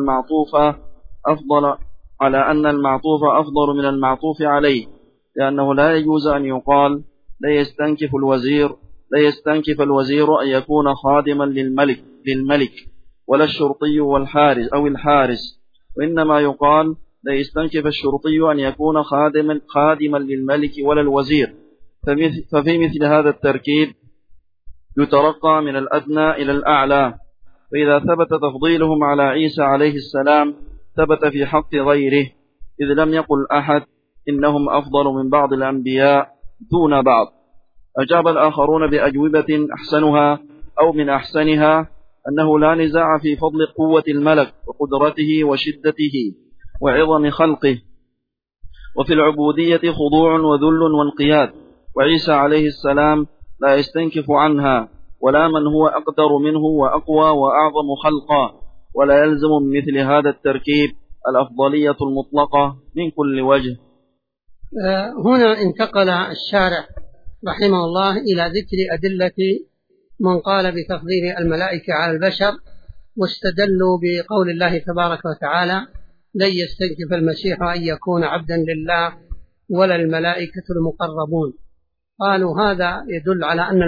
المعطوف أفضل من المعطوف عليه، لأنه لا يجوز أن يقال لا يستنكف الوزير أن يكون خادما للملك ولا الشرطي والحارس أو الحارس، وإنما يقال لا يستنكف الشرطي أن يكون خادما للملك ولا الوزير. ففي مثل هذا التركيب يترقى من الأدنى إلى الأعلى. فإذا ثبت تفضيلهم على عيسى عليه السلام ثبت في حق غيره، إذ لم يقل أحد إنهم أفضل من بعض الأنبياء دون بعض. أجاب الآخرون بأجوبة أحسنها أو من أحسنها أنه لا نزاع في فضل قوة الملك وقدرته وشدته وعظم خلقه، وفي العبودية خضوع وذل وانقياد، وعيسى عليه السلام لا يستنكف عنها، ولا من هو أقدر منه وأقوى وأعظم خلقا، ولا يلزم من مثل هذا التركيب الأفضلية المطلقة من كل وجه. هنا انتقل الشارح رحمه الله إلى ذكر أدلة من قال بتفضيل الملائكة على البشر، واستدلوا بقول الله تبارك وتعالى: لن يستنكف المسيح أن يكون عبدا لله ولا الملائكة المقربون. قالوا هذا يدل على أن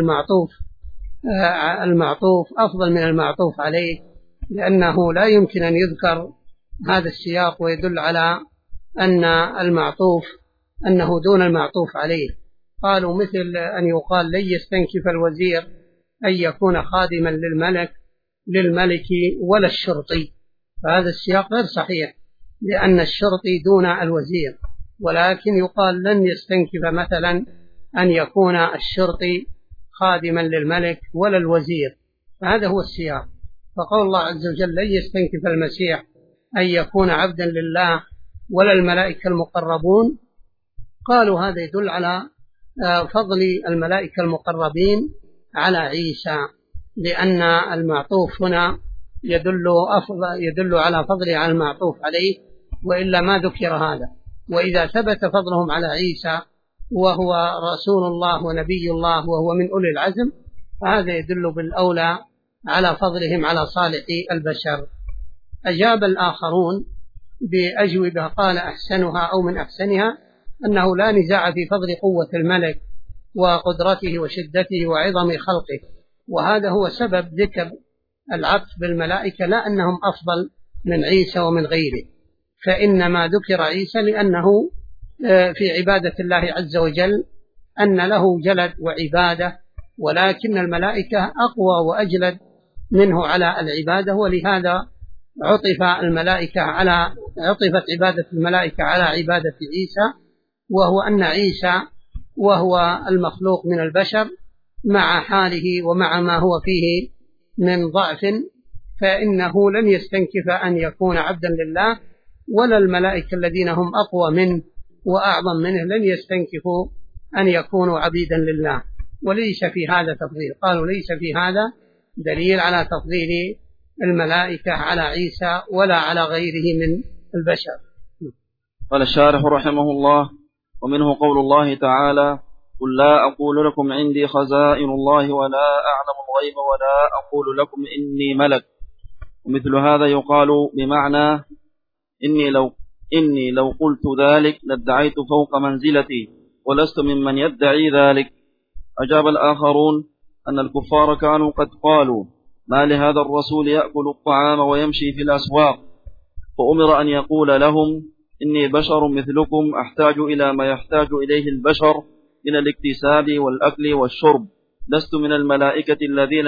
المعطوف أفضل من المعطوف عليه، لأنه لا يمكن أن يذكر هذا السياق ويدل على أن المعطوف أنه دون المعطوف عليه. قالوا مثل أن يقال لن يستنكف الوزير أن يكون خادما للملك ولا الشرطي، فهذا السياق غير صحيح، لأن الشرطي دون الوزير. ولكن يقال لن يستنكف مثلا أن يكون الشرطي خادما للملك ولا الوزير، فهذا هو السياق. فقول الله عز وجل لن يستنكف المسيح أن يكون عبدا لله ولا الملائكة المقربون، قالوا هذا يدل على فضل الملائكة المقربين على عيسى، لأن المعطوف هنا يدل على فضله على المعطوف عليه، وإلا ما ذكر هذا. وإذا ثبت فضلهم على عيسى وهو رسول الله ونبي الله وهو من أولي العزم، فهذا يدل بالأولى على فضلهم على صالح البشر. أجاب الآخرون بأجوبة قال أحسنها أو من أحسنها أنه لا نزاع في فضل قوة الملك وقدرته وشدته وعظم خلقه، وهذا هو سبب ذكر العطف بالملائكة، لا أنهم أفضل من عيسى ومن غيره، فإنما ذكر عيسى لأنه في عبادة الله عز وجل أن له جلد وعبادة، ولكن الملائكة أقوى وأجلد منه على العبادة، ولهذا عطفت عبادة الملائكة على عبادة عيسى، وهو أن عيسى وهو المخلوق من البشر مع حاله ومع ما هو فيه من ضعف، فإنه لن يستنكف أن يكون عبدا لله، ولا الملائكة الذين هم أقوى منه وأعظم منه لن يستنكفوا أن يكونوا عبيدا لله. وليس في هذا تفضيل، قالوا ليس في هذا دليل على تفضيل الملائكة على عيسى ولا على غيره من البشر. قال الشارح رحمه الله: ومنه قول الله تعالى: قل لا أقول لكم عندي خزائن الله ولا أعلم الغيب ولا أقول لكم إني ملك. ومثل هذا يقال بمعنى إني لو قلت ذلك لادعيت فوق منزلتي ولست ممن يدعي ذلك. أجاب الآخرون أن الكفار كانوا قد قالوا: ما لهذا الرسول يأكل الطعام ويمشي في الأسواق، فأمر أن يقول لهم: إني بشر مثلكم أحتاج إلى ما يحتاج إليه البشر من الاكتساب والأكل والشرب، لست من الملائكة الذين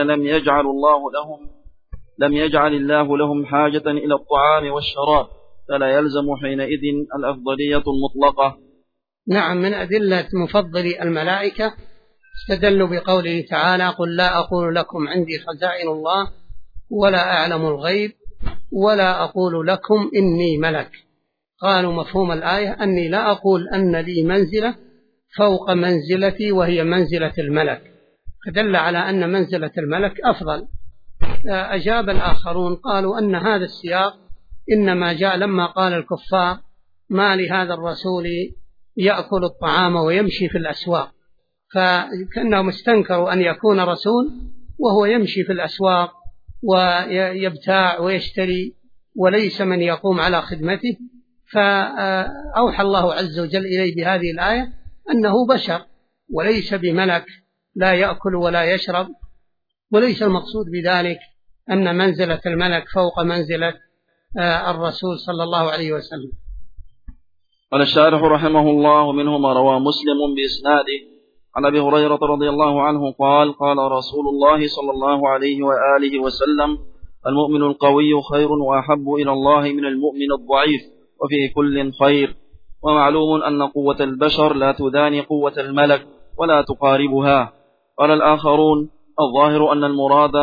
لم يجعل الله لهم حاجة إلى الطعام والشراب، فلا يلزم حينئذ الأفضلية المطلقة. نعم، من أدلة مفضل الملائكة استدلوا بقوله تعالى: قل لا أقول لكم عندي خزائن الله ولا أعلم الغيب ولا أقول لكم إني ملك. قالوا مفهوم الآية أني لا أقول أن لي منزلة فوق منزلتي وهي منزلة الملك، فدل على أن منزلة الملك أفضل. أجاب الآخرون قالوا أن هذا السياق إنما جاء لما قال الكفار: ما لهذا الرسول يأكل الطعام ويمشي في الأسواق، فكأنهم استنكروا أن يكون رسول وهو يمشي في الأسواق ويبتاع ويشتري وليس من يقوم على خدمته، فأوحى الله عز وجل إليه بهذه الآية أنه بشر وليس بملك لا يأكل ولا يشرب، وليس المقصود بذلك أن منزلة الملك فوق منزلة الرسول صلى الله عليه وسلم. قال الشارح رحمه الله: منه ما روى مسلم بإسناده عن أبي هريرة رضي الله عنه قال: قال رسول الله صلى الله عليه وآله وسلم: المؤمن القوي خير وأحب إلى الله من المؤمن الضعيف، وفي كل خير. ومعلوم أن قوة البشر لا تداني قوة الملك ولا تقاربها. قال الآخرون: الظاهر أن المراد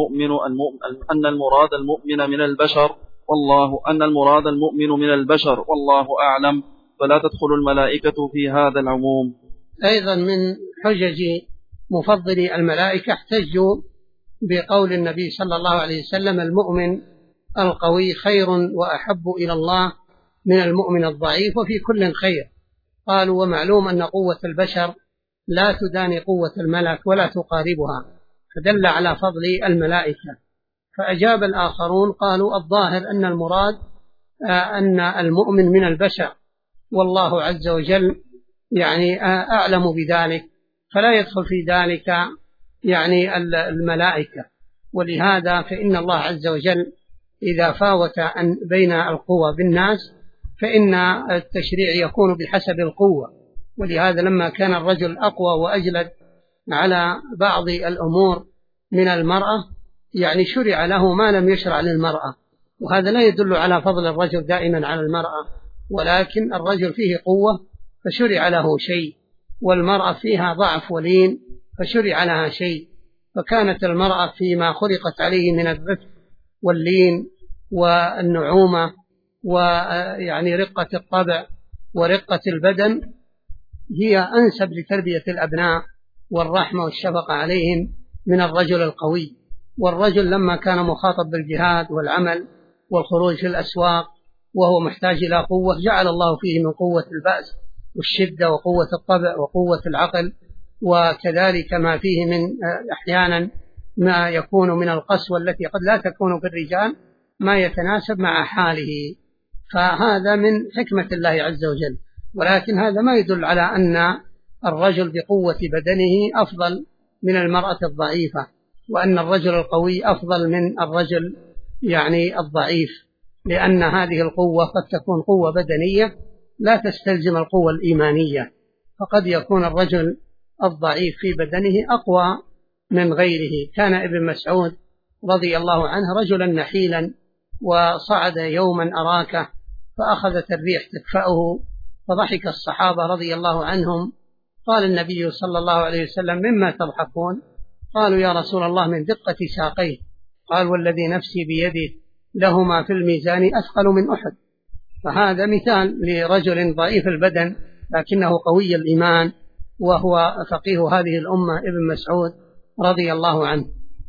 المؤمن من البشر والله أعلم، فلا تدخل الملائكة في هذا العموم. أيضا من حجج مفضل الملائكة احتجوا بقول النبي صلى الله عليه وسلم: المؤمن القوي خير وأحب إلى الله من المؤمن الضعيف، وفي كل خير. قالوا: ومعلوم أن قوة البشر لا تداني قوة الملك ولا تقاربها، فدل على فضل الملائكة. فأجاب الآخرون قالوا: الظاهر أن المراد أن المؤمن من البشر، والله عز وجل أعلم بذلك، فلا يدخل في ذلك الملائكة. ولهذا فإن الله عز وجل إذا فاوت بين القوى بالناس فإن التشريع يكون بحسب القوة. ولهذا لما كان الرجل أقوى وأجلد على بعض الأمور من المرأة شرع له ما لم يشرع للمرأة، وهذا لا يدل على فضل الرجل دائما على المرأة، ولكن الرجل فيه قوة فشرع له شيء، والمرأة فيها ضعف ولين فشرع لها شيء. فكانت المرأة فيما خلقت عليه من الرفق واللين والنعومة رقة الطبع ورقة البدن هي أنسب لتربية الأبناء والرحمة والشفقة عليهم من الرجل القوي. والرجل لما كان مخاطب بالجهاد والعمل والخروج في الأسواق وهو محتاج إلى قوة، جعل الله فيه من قوة البأس والشدة وقوة الطبع وقوة العقل، وكذلك ما فيه من أحيانا ما يكون من القسوة التي قد لا تكون في الرجال ما يتناسب مع حاله. فهذا من حكمة الله عز وجل، ولكن هذا ما يدل على أن الرجل بقوة بدنه أفضل من المرأة الضعيفة، وأن الرجل القوي أفضل من الرجل الضعيف، لأن هذه القوة قد تكون قوة بدنية لا تستلزم القوة الإيمانية، فقد يكون الرجل الضعيف في بدنه أقوى من غيره. كان ابن مسعود رضي الله عنه رجلا نحيلا، وصعد يوما أراكه فأخذت الريح تكفأه، فضحك الصحابة رضي الله عنهم. قال النبي صلى الله عليه وسلم: مما تضحكون؟ قالوا: يا رسول الله من دقة ساقيه. قال والذي نفسي بيده لهما في الميزان أثقل من أحد. فهذا مثال لرجل ضعيف البدن لكنه قوي الإيمان، وهو فقيه هذه الأمة ابن مسعود رضي الله عنه.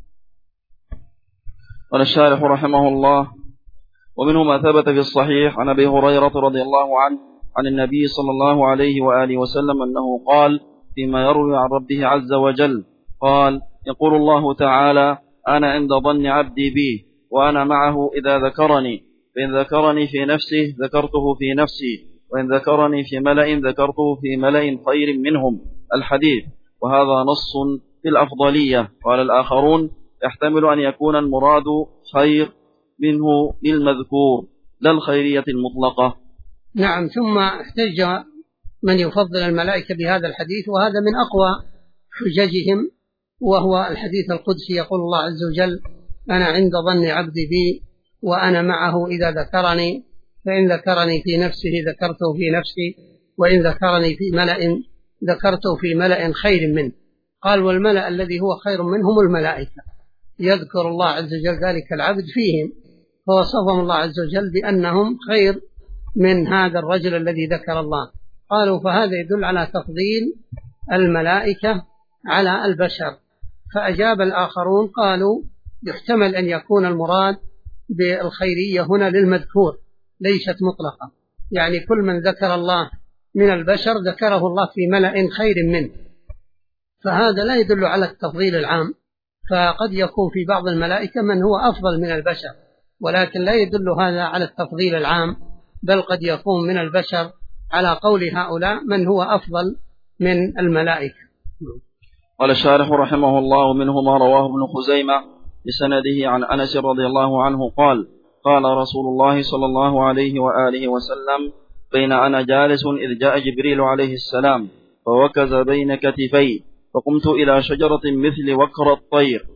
قال الشارح رحمه الله: ومنه ما ثبت في الصحيح عن أبي هريرة رضي الله عنه عن النبي صلى الله عليه وآله وسلم أنه قال فيما يروي عن ربه عز وجل قال: يقول الله تعالى: أنا عند ظن عبدي بي وأنا معه إذا ذكرني، فإن ذكرني في نفسه ذكرته في نفسي، وإن ذكرني في ملأ ذكرته في ملأ خير منهم. الحديث. وهذا نص في الأفضلية. قال الآخرون: يحتمل أن يكون المراد خير منه للمذكور لا الخيرية المطلقة. نعم. ثم احتج من يفضل الملائكة بهذا الحديث، وهذا من أقوى حججهم، وهو الحديث القدسي. يقول الله عز وجل: أنا عند ظن عبدي بي وأنا معه إذا ذكرني، فإن ذكرني في نفسه ذكرته في نفسي، وإن ذكرني في ملأ ذكرته في ملأ خير منه. قال: والملأ الذي هو خير منهم الملائكة، يذكر الله عز وجل ذلك العبد فيهم، فوصفهم الله عز وجل بأنهم خير من هذا الرجل الذي ذكر الله. قالوا: فهذا يدل على تفضيل الملائكة على البشر. فأجاب الآخرون قالوا: يحتمل أن يكون المراد بالخيرية هنا للمذكور ليست مطلقة، يعني كل من ذكر الله من البشر ذكره الله في ملأ خير منه، فهذا لا يدل على التفضيل العام. فقد يكون في بعض الملائكة من هو أفضل من البشر، ولكن لا يدل هذا على التفضيل العام، بل قد يكون من البشر على قول هؤلاء من هو أفضل من الملائكة. قال الشارح رحمه الله: منه ما رواه ابن خزيمة بسنده عن أنس رضي الله عنه قال: قال رسول الله صلى الله عليه وآله وسلم: بين أنا جالس إذ جاء جبريل عليه السلام فوكز بين كتفي، فقمت إلى شجرة مثل وكر الطير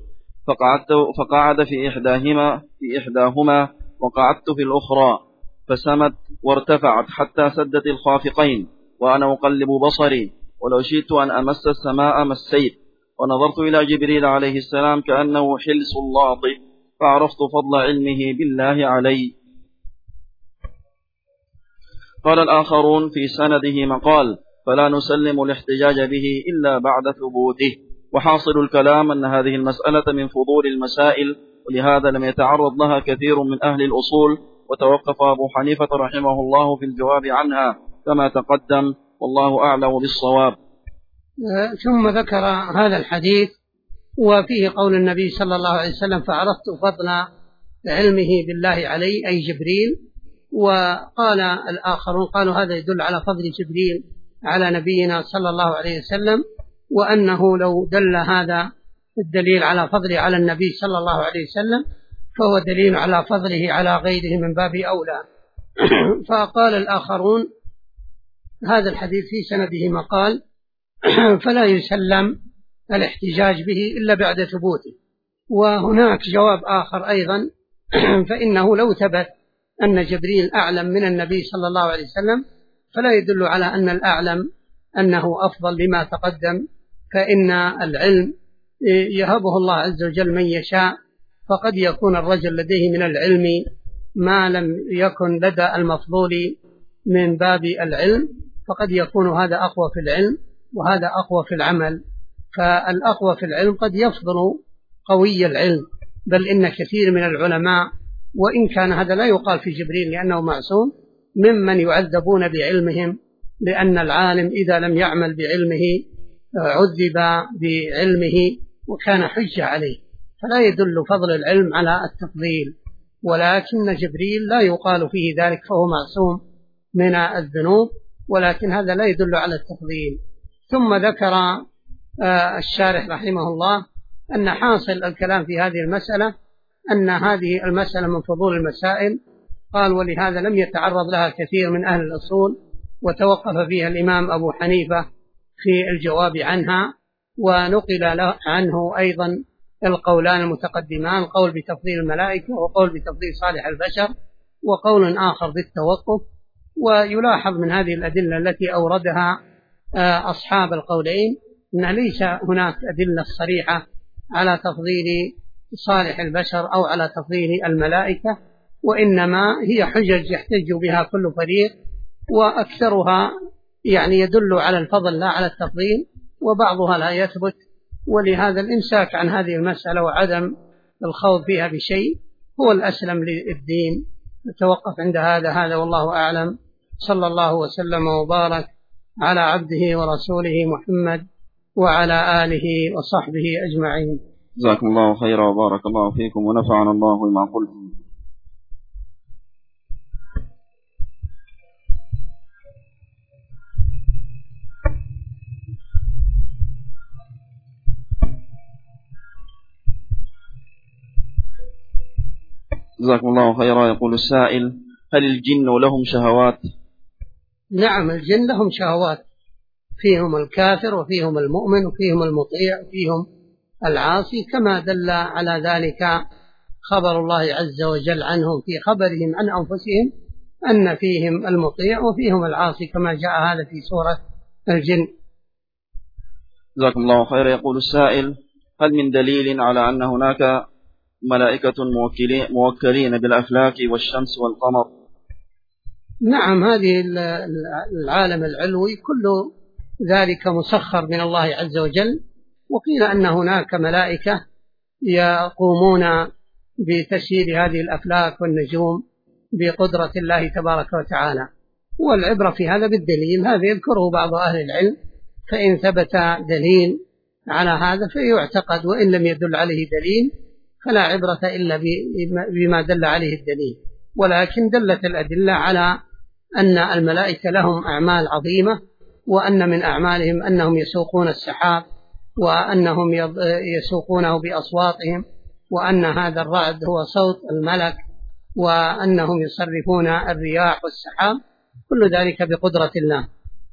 فقعد في إحداهما وقعدت في الأخرى، فسمت وارتفعت حتى سدت الخافقين، وأنا أقلب بصري، ولو شئت أن أمس السماء مسيت، ونظرت إلى جبريل عليه السلام كأنه حلس لاطئ، فعرفت فضل علمه بالله علي. قال الآخرون: في سنده مقال، فلا نسلم الاحتجاج به إلا بعد ثبوته. وحاصل الكلام أن هذه المسألة من فضول المسائل، ولهذا لم يتعرض لها كثير من أهل الأصول، وتوقف أبو حنيفة رحمه الله في الجواب عنها كما تقدم، والله أعلم بالصواب. ثم ذكر هذا الحديث وفيه قول النبي صلى الله عليه وسلم: فعرفت فضل علمه بالله علي، أي جبريل. وقال الآخرون قالوا: هذا يدل على فضل جبريل على نبينا صلى الله عليه وسلم، وأنه لو دل هذا الدليل على فضله على النبي صلى الله عليه وسلم فهو دليل على فضله على غيره من باب أولى. فقال الآخرون: هذا الحديث في سنده مقال، فلا يسلم الاحتجاج به إلا بعد ثبوته. وهناك جواب آخر أيضا، فإنه لو ثبت أن جبريل أعلم من النبي صلى الله عليه وسلم فلا يدل على أن الأعلم أنه أفضل لما تقدم، فإن العلم يهبه الله عز وجل من يشاء، فقد يكون الرجل لديه من العلم ما لم يكن لدى المفضول من باب العلم، فقد يكون هذا أقوى في العلم وهذا أقوى في العمل. فالأقوى في العلم قد يفضل قوي العلم، بل إن كثير من العلماء، وإن كان هذا لا يقال في جبريل لأنه معصوم، ممن يعذبون بعلمهم، لأن العالم إذا لم يعمل بعلمه عذب بعلمه وكان حجة عليه. فلا يدل فضل العلم على التفضيل، ولكن جبريل لا يقال فيه ذلك، فهو معصوم من الذنوب، ولكن هذا لا يدل على التفضيل. ثم ذكر الشارح رحمه الله أن حاصل الكلام في هذه المسألة أن هذه المسألة من فضول المسائل. قال: ولهذا لم يتعرض لها كثير من أهل الأصول، وتوقف فيها الإمام أبو حنيفة في الجواب عنها. ونقل عنه أيضا القولان المتقدمان، قول بتفضيل الملائكة وقول بتفضيل صالح البشر، وقول آخر بالتوقف. ويلاحظ من هذه الأدلة التي أوردها أصحاب القولين أن ليس هناك أدلة صريحة على تفضيل صالح البشر أو على تفضيل الملائكة، وإنما هي حجج يحتج بها كل فريق، وأكثرها يعني يدل على الفضل لا على التفضيل، وبعضها لا يثبت. ولهذا الإمساك عن هذه المسألة وعدم الخوض فيها بشيء هو الأسلم للدين. نتوقف عند هذا والله أعلم. صلى الله وسلم وبارك على عبده ورسوله محمد وعلى آله وصحبه أجمعين. جزاكم الله خيرا وبارك الله فيكم ونفعنا الله بما قلتم. جزاكم الله خيرا. يقول السائل: هل الجن لهم شهوات؟ نعم، الجن لهم شهوات، فيهم الكافر وفيهم المؤمن وفيهم المطيع وفيهم العاصي، كما دل على ذلك خبر الله عز وجل عنهم في خبرهم عن أنفسهم أن فيهم المطيع وفيهم العاصي، كما جاء هذا في سورة الجن. جزاكم الله خيرا. يقول السائل: هل من دليل على أن هناك ملائكة موكلين بالأفلاك والشمس والقمر؟ نعم، هذه العالم العلوي كل ذلك مسخر من الله عز وجل، وقيل أن هناك ملائكة يقومون بتسيير هذه الأفلاك والنجوم بقدرة الله تبارك وتعالى، والعبرة في هذا بالدليل. هذا يذكره بعض أهل العلم، فإن ثبت دليل على هذا فيعتقد، وإن لم يدل عليه دليل فلا عبرة إلا بما دل عليه الدليل. ولكن دلت الأدلة على أن الملائكة لهم أعمال عظيمة، وأن من أعمالهم أنهم يسوقون السحاب، وأنهم يسوقونه بأصواتهم، وأن هذا الرعد هو صوت الملك، وأنهم يصرفون الرياح والسحاب، كل ذلك بقدرة الله.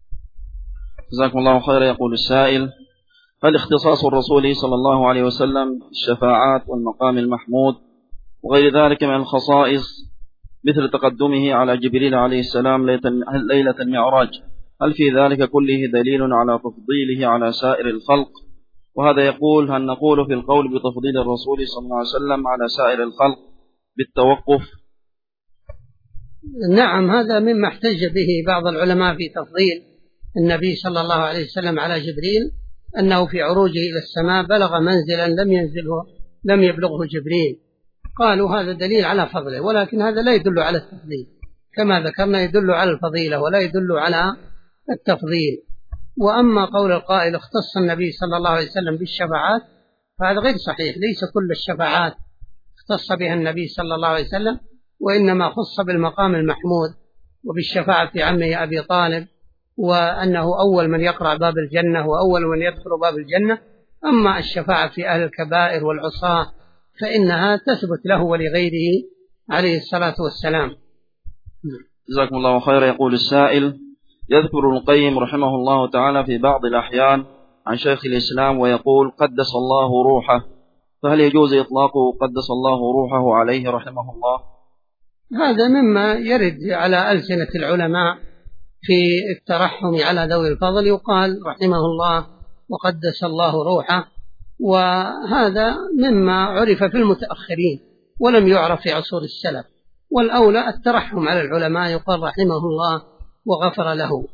جزاكم الله خيرا. يقول السائل: هل اختصاص الرسول صلى الله عليه وسلم بالشفاعات والمقام المحمود وغير ذلك من الخصائص مثل تقدمه على جبريل عليه السلام ليلة المعراج، هل في ذلك كله دليل على تفضيله على سائر الخلق؟ وهذا يقول: هل نقول في القول بتفضيل الرسول صلى الله عليه وسلم على سائر الخلق بالتوقف؟ نعم، هذا مما احتج به بعض العلماء في تفضيل النبي صلى الله عليه وسلم على جبريل، أنه في عروجه إلى السماء بلغ منزلا لم يبلغه جبريل. قالوا هذا دليل على فضله، ولكن هذا لا يدل على التفضيل، كما ذكرنا يدل على الفضيلة ولا يدل على التفضيل. وأما قول القائل اختص النبي صلى الله عليه وسلم بالشفاعات فهذا غير صحيح. ليس كل الشفاعات اختص بها النبي صلى الله عليه وسلم، وإنما خص بالمقام المحمود وبالشفاعة في عمه أبي طالب، وأنه أول من يقرع باب الجنة وأول من يدخل باب الجنة. أما الشفاعة في أهل الكبائر والعصاة فإنها تثبت له ولغيره عليه الصلاة والسلام. جزاكم الله خيرا. يقول السائل: يذكر ابن القيم رحمه الله تعالى في بعض الأحيان عن شيخ الإسلام ويقول قدس الله روحه، فهل يجوز إطلاقه قدس الله روحه عليه رحمه الله؟ هذا مما يرد على ألسنة العلماء في الترحم على ذوي الفضل، يقال رحمه الله وقدس الله روحه، وهذا مما عرف في المتأخرين ولم يعرف في عصور السلف. والأولى الترحم على العلماء، يقال رحمه الله وغفر له.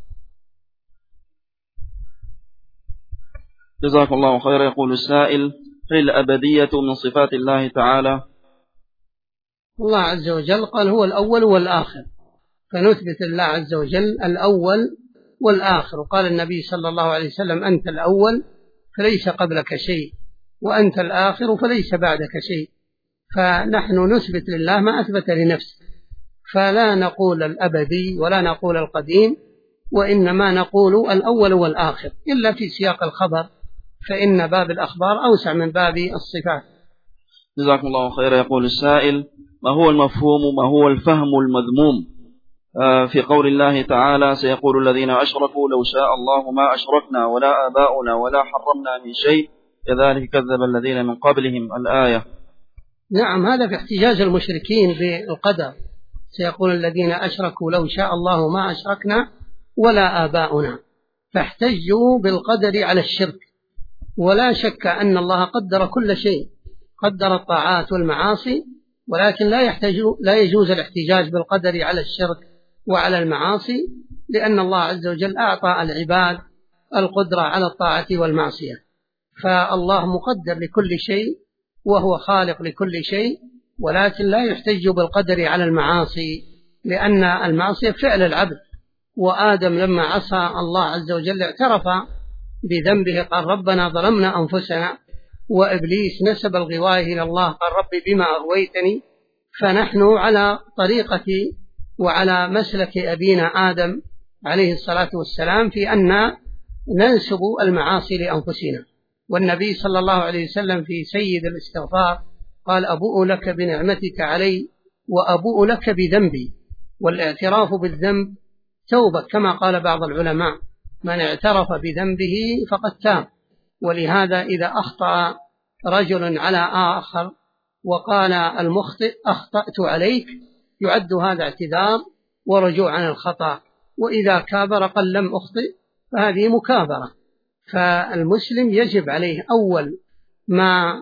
جزاك الله خيرا. يقول السائل: هل الأبدية من صفات الله تعالى؟ الله عز وجل قال هو الأول والآخر، فنثبت الله عز وجل الأول والآخر. وقال النبي صلى الله عليه وسلم أنت الأول فليس قبلك شيء، وأنت الآخر فليس بعدك شيء. فنحن نثبت لله ما أثبت لنفسه، فلا نقول الأبدي ولا نقول القديم، وإنما نقول الأول والآخر، إلا في سياق الخبر، فإن باب الأخبار أوسع من باب الصفات. جزاكم الله خيرا. يقول السائل: ما هو المفهوم ما هو الفهم المذموم في قول الله تعالى سيقول الذين أشركوا لو شاء الله ما أشركنا ولا آباؤنا ولا حرمنا من شيء كذلك كذب الذين من قبلهم الآية؟ نعم، هذا في احتجاج المشركين بالقدر، سيقول الذين أشركوا لو شاء الله ما أشركنا ولا آباؤنا، فاحتجوا بالقدر على الشرك. ولا شك أن الله قدر كل شيء، قدر الطاعات والمعاصي، ولكن لا يجوز الاحتجاج بالقدر على الشرك وعلى المعاصي، لأن الله عز وجل أعطى العباد القدرة على الطاعة والمعصية، فالله مقدر لكل شيء وهو خالق لكل شيء، ولكن لا يحتج بالقدر على المعاصي، لأن المعصية فعل العبد. وآدم لما عصى الله عز وجل اعترف بذنبه، قال ربنا ظلمنا أنفسنا، وإبليس نسب الغواية إلى الله قال ربي بما أغويتني. فنحن على طريقة وعلى مسلك أبينا آدم عليه الصلاة والسلام في أن ننسب المعاصي لأنفسنا. والنبي صلى الله عليه وسلم في سيد الاستغفار قال أبوء لك بنعمتك علي وأبوء لك بذنبي. والاعتراف بالذنب توبة، كما قال بعض العلماء من اعترف بذنبه فقد تاب. ولهذا إذا أخطأ رجل على آخر وقال المخطئ أخطأت عليك، يعد هذا اعتذار ورجوع عن الخطأ. وإذا كابر قال لم أخطئ فهذه مكابرة. فالمسلم يجب عليه أول ما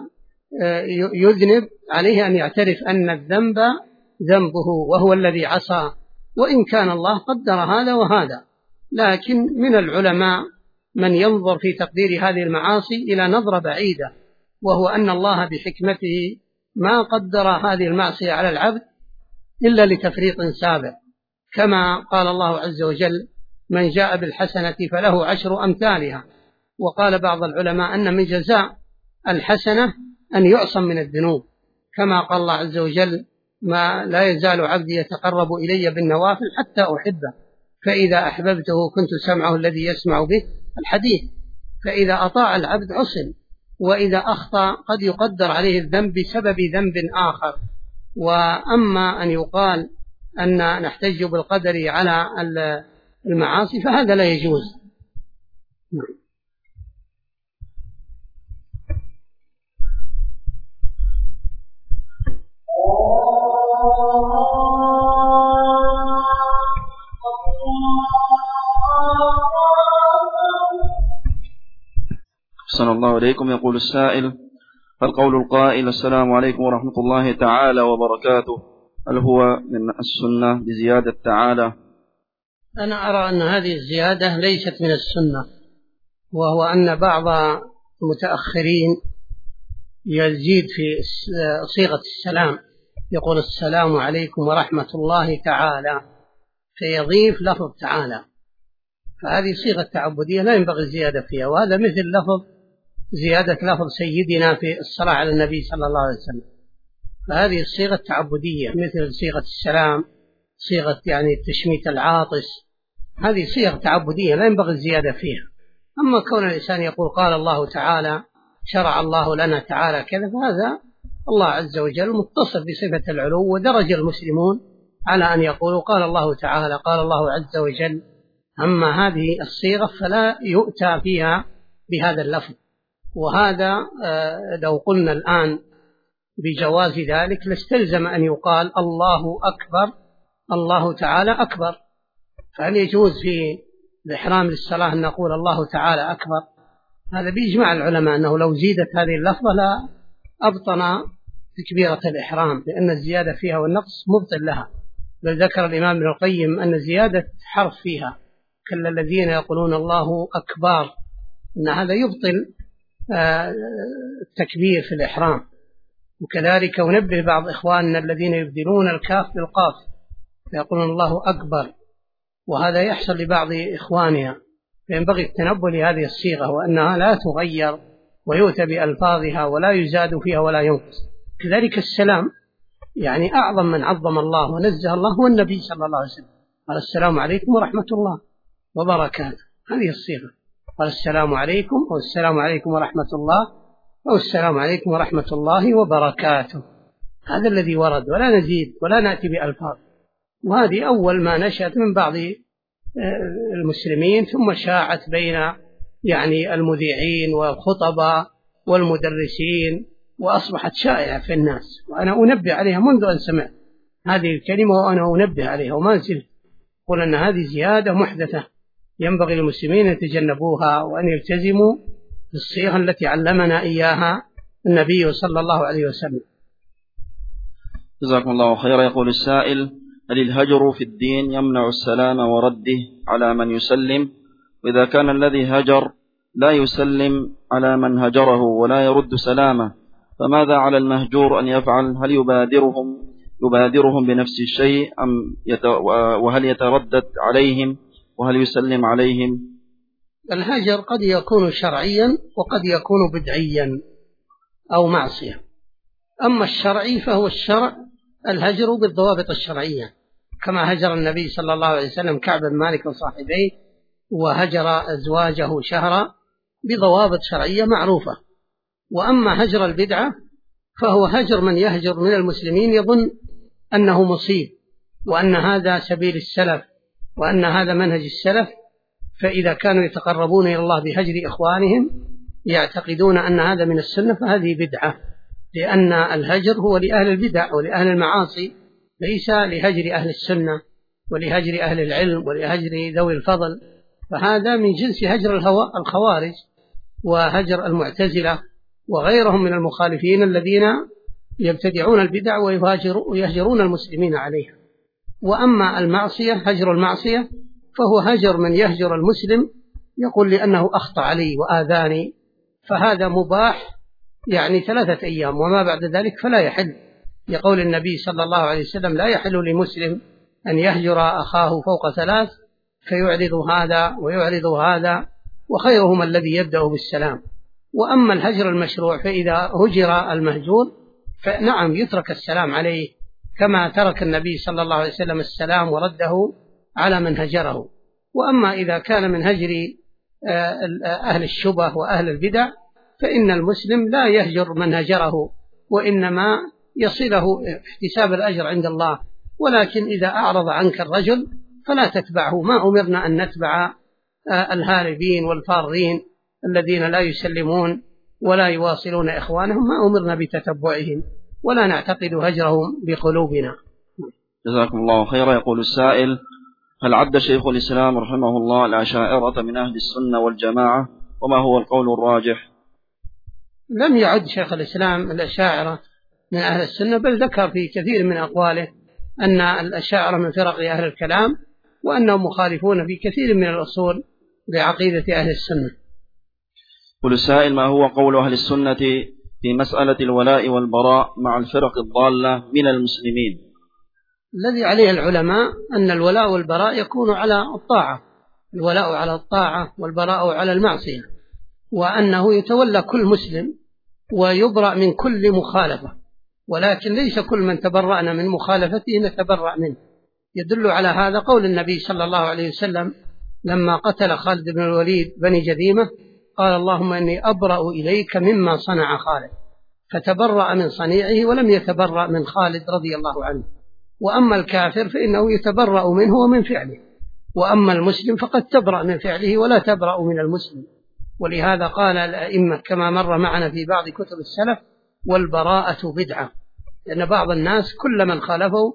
يذنب عليه أن يعترف أن الذنب ذنبه وهو الذي عصى، وإن كان الله قدر هذا وهذا. لكن من العلماء من ينظر في تقدير هذه المعاصي إلى نظرة بعيدة، وهو أن الله بحكمته ما قدر هذه المعصية على العبد إلا لتفريط سابق، كما قال الله عز وجل من جاء بالحسنة فله 10 أمثالها. وقال بعض العلماء أن من جزاء الحسنة أن يعصم من الذنوب، كما قال الله عز وجل ما لا يزال عبدي يتقرب إلي بالنوافل حتى أحبه، فإذا أحببته كنت سمعه الذي يسمع به الحديث. فإذا أطاع العبد عصم، وإذا أخطأ قد يقدر عليه الذنب بسبب ذنب آخر. وأما أن يقال أن نحتج بالقدر على المعاصي فهذا لا يجوز. أحسن الله إليكم. يقول السائل: فالقول القائل السلام عليكم ورحمة الله تعالى وبركاته، هل هو من السنة بزيادة تعالى؟ أنا أرى أن هذه الزيادة ليست من السنة، وهو أن بعض المتأخرين يزيد في صيغة السلام، يقول السلام عليكم ورحمة الله تعالى، فيضيف لفظ تعالى، فهذه صيغة تعبدية لا ينبغي الزيادة فيها. وهذا مثل زيادة لفظ سيدنا في الصلاة على النبي صلى الله عليه وسلم، فهذه الصيغة تعبدية مثل صيغة السلام، صيغة يعني التشميت العاطس، هذه صيغ تعبدية لا ينبغي الزيادة فيها. أما كون الإنسان يقول قال الله تعالى، شرع الله لنا تعالى كذا، فهذا الله عز وجل متصف بصفة العلو، ودرج المسلمون على أن يقولوا قال الله تعالى قال الله عز وجل. أما هذه الصيغة فلا يؤتى فيها بهذا اللفظ. وهذا لو قلنا الآن بجواز ذلك لاستلزم أن يقال الله أكبر الله تعالى أكبر. فهل يجوز في الإحرام للصلاة أن نقول الله تعالى أكبر؟ هذا بإجماع العلماء أنه لو زيدت هذه اللفظة لا أبطن تكبيرة الإحرام، لأن الزيادة فيها والنقص مبطل لها. بل ذكر الإمام ابن القيم أن زيادة حرف فيها كل الذين يقولون الله أكبر، أن هذا يبطل التكبير في الإحرام. وكذلك ونبه بعض إخواننا الذين يبدلون الكاف بالقاف فيقولون الله أكبر، وهذا يحصل لبعض إخواننا، فينبغي التنبه لهذه الصيغة وأنها لا تغير ويؤتى بألفاظها ولا يزاد فيها ولا ينقص. كذلك السلام، يعني أعظم من عظم الله ونزه الله هو النبي صلى الله عليه وسلم، قال السلام عليكم ورحمة الله وبركاته، هذه الصيغة، قال السلام عليكم أو السلام عليكم ورحمة الله أو السلام عليكم ورحمة الله وبركاته، هذا الذي ورد، ولا نزيد ولا نأتي بألفاظ. وهذه أول ما نشأت من بعض المسلمين، ثم شاعت بين يعني المذيعين والخطباء والمدرسين، وأصبحت شائعة في الناس. وأنا أنبه عليها منذ أن سمعت هذه الكلمة، وأنا أنبه عليها وما زلت أقول أن هذه زيادة محدثة ينبغي للمسلمين أن يتجنبوها، وأن يلتزموا بالصيغة التي علمنا إياها النبي صلى الله عليه وسلم. جزاكم الله خيرا. يقول السائل: هل الهجر في الدين يمنع السلام ورده على من يسلم؟ وإذا كان الذي هجر لا يسلم على من هجره ولا يرد سلامه، فماذا على المهجور أن يفعل؟ هل يبادرهم بنفس الشيء وهل يتردد عليهم وهل يسلم عليهم؟ الهجر قد يكون شرعيا وقد يكون بدعيا أو معصية. أما الشرعي فهو الشرع الهجر بالضوابط الشرعية، كما هجر النبي صلى الله عليه وسلم كعب بن مالك وصاحبيه، وهجر أزواجه شهرا بضوابط شرعية معروفة. وأما هجر البدعة فهو هجر من يهجر من المسلمين يظن أنه مصيب وأن هذا سبيل السلف وأن هذا منهج السلف، فإذا كانوا يتقربون إلى الله بهجر إخوانهم يعتقدون أن هذا من السنة فهذه بدعة، لأن الهجر هو لأهل البدع ولأهل المعاصي، ليس لهجر أهل السنة ولهجر أهل العلم ولهجر ذوي الفضل، فهذا من جنس هجر الخوارج وهجر المعتزلة وغيرهم من المخالفين الذين يبتدعون البدع ويهجرون المسلمين عليها. وأما المعصية هجر المعصية فهو هجر من يهجر المسلم يقول لأنه أخطأ علي وآذاني، فهذا مباح يعني 3 أيام، وما بعد ذلك فلا يحل، يقول النبي صلى الله عليه وسلم: لا يحل لمسلم أن يهجر أخاه فوق 3 فيعرض هذا ويعرض هذا، وخيرهم الذي يبدأ بالسلام. وأما الهجر المشروع فإذا هجر المهجور فنعم يترك السلام عليه، كما ترك النبي صلى الله عليه وسلم السلام ورده على من هجره. وأما إذا كان من هجر أهل الشبه وأهل البدع فإن المسلم لا يهجر من هجره، وإنما يصله احتساب الأجر عند الله، ولكن إذا أعرض عنك الرجل فلا تتبعه. ما أمرنا أن نتبع الهاربين والفارين الذين لا يسلمون ولا يواصلون إخوانهم، ما أمرنا بتتبعهم ولا نعتقد هجرهم بقلوبنا. جزاكم الله خيرا. يقول السائل: هل عد شيخ الإسلام رحمه الله الأشاعرة من أهل السنة والجماعة؟ وما هو القول الراجح؟ لم يعد شيخ الإسلام الأشاعرة من أهل السنة، بل ذكر في كثير من أقواله أن الأشاعرة من فرق أهل الكلام، وأنهم مخالفون في كثير من الأصول لعقيدة أهل السنة. قل السائل: ما هو قول أهل السنة في مسألة الولاء والبراء مع الفرق الضالة من المسلمين؟ الذي عليه العلماء أن الولاء والبراء يكون على الطاعة، الولاء على الطاعة والبراء على المعصية، وأنه يتولى كل مسلم ويبرأ من كل مخالفة، ولكن ليس كل من تبرأنا من مخالفته نتبرأ منه. يدل على هذا قول النبي صلى الله عليه وسلم لما قتل خالد بن الوليد بني جذيمة قال: اللهم إني أبرأ إليك مما صنع خالد، فتبرأ من صنيعه ولم يتبرأ من خالد رضي الله عنه. وأما الكافر فإنه يتبرأ منه ومن فعله، وأما المسلم فقد تبرأ من فعله ولا تبرأ من المسلم. ولهذا قال الأئمة كما مر معنا في بعض كتب السلف: والبراءة بدعة، لأن بعض الناس كل من خالفه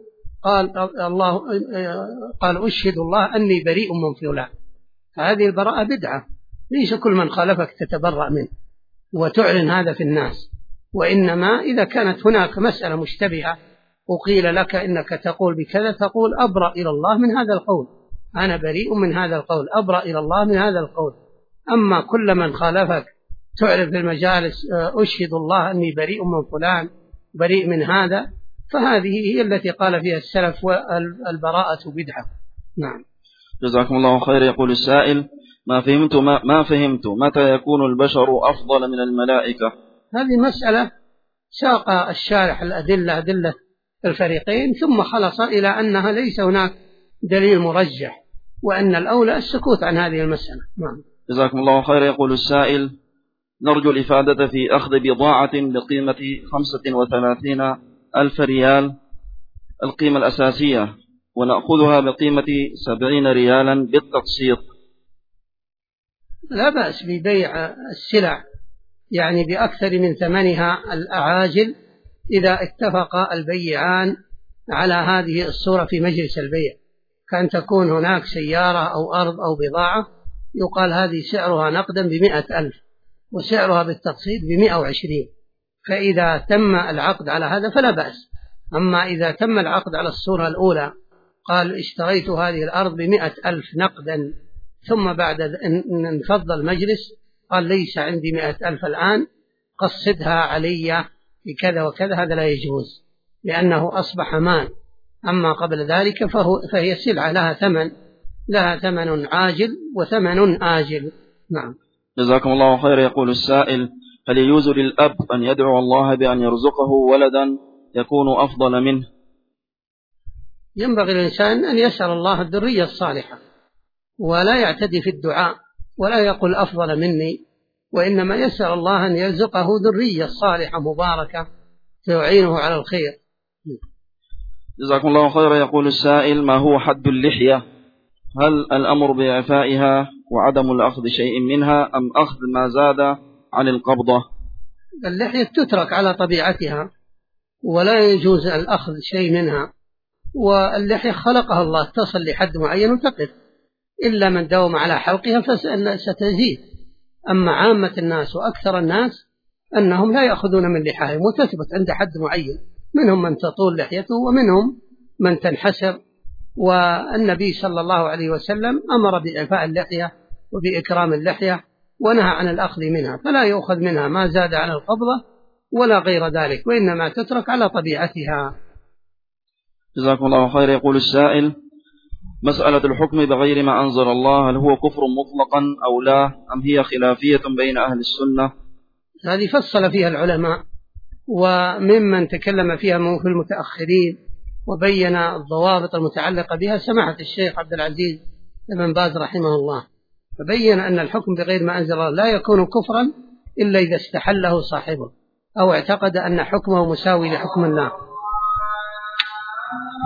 قال أشهد الله أني بريء من فلان، فهذه البراءة بدعة، ليس كل من خالفك تتبرأ منه وتعلن هذا في الناس، وإنما إذا كانت هناك مسألة مشتبهة وقيل لك إنك تقول بكذا تقول أبرأ إلى الله من هذا القول، أنا بريء من هذا القول، أبرأ إلى الله من هذا القول. أما كل من خالفك تعرف في المجالس أشهد الله أني بريء من فلان، بريء من هذا، فهذه هي التي قال فيها السلف والبراءة بدعة. نعم. جزاكم الله خير. يقول السائل: ما فهمت متى يكون البشر أفضل من الملائكة؟ هذه مسألة ساق الشارح أدلة الفريقين ثم خلص إلى أنها ليس هناك دليل مرجح، وأن الأولى السكوت عن هذه المسألة. نعم. جزاكم الله خير. يقول السائل: نرجو الإفادة في أخذ بضاعة بقيمة 35,000 ريال القيمة الأساسية، ونأخذها بقيمة 70 ريالا بالتقسيط. لا بأس ببيع السلع يعني بأكثر من ثمنها الأعاجل إذا اتفق البيعان على هذه الصورة في مجلس البيع، كأن تكون هناك سيارة أو أرض أو بضاعة يقال هذه سعرها نقدا ب100,000 وسعرها بالتقسيط ب120، فإذا تم العقد على هذا فلا بأس. أما إذا تم العقد على الصورة الأولى، قال اشتريت هذه الأرض ب100,000 نقدا، ثم بعد أن انفض المجلس قال ليس عندي 100,000 الآن، قصدها علي بكذا وكذا، هذا لا يجوز لأنه أصبح مال. أما قبل ذلك فهي سلعة لها ثمن عاجل وثمن آجل. نعم. جزاكم الله خير. يقول السائل: هل يجوز للأب أن يدعو الله بأن يرزقه ولدا يكون أفضل منه؟ ينبغي الإنسان أن يسأل الله الذرية الصالحة، ولا يعتدي في الدعاء، ولا يقول أفضل مني، وإنما يسأل الله أن يرزقه ذرية صالحة مباركة تعينه على الخير. جزاكم الله خير. يقول السائل: ما هو حد اللحية؟ هل الأمر بإعفائها وعدم الأخذ شيء منها، أم أخذ ما زاد عن القبضة؟ اللحية تترك على طبيعتها ولا يجوز الأخذ شيء منها، واللحية خلقها الله تصل لحد معين وتقف، إلا من داوم على حلقها فستزيد. أما عامة الناس وأكثر الناس أنهم لا يأخذون من لحاهم، وتثبت عند حد معين، منهم من تطول لحيته ومنهم من تنحسر. والنبي صلى الله عليه وسلم أمر بإعفاء اللحية وبإكرام اللحية، ونهى عن الأخذ منها، فلا يؤخذ منها ما زاد عن القبضة ولا غير ذلك، وإنما تترك على طبيعتها. جزاكم الله خير. يقول السائل: مسألة الحكم بغير ما أنزل الله، هل هو كفر مطلقا أو لا، أم هي خلافية بين أهل السنة؟ هذه فصل فيها العلماء، وممن تكلم فيها في المتأخرين وبين الضوابط المتعلقة بها سماحة الشيخ عبد العزيز بن باز رحمه الله، فبين أن الحكم بغير ما أنزل الله لا يكون كفرا إلا إذا استحله صاحبه أو اعتقد أن حكمه مساوي لحكم الله.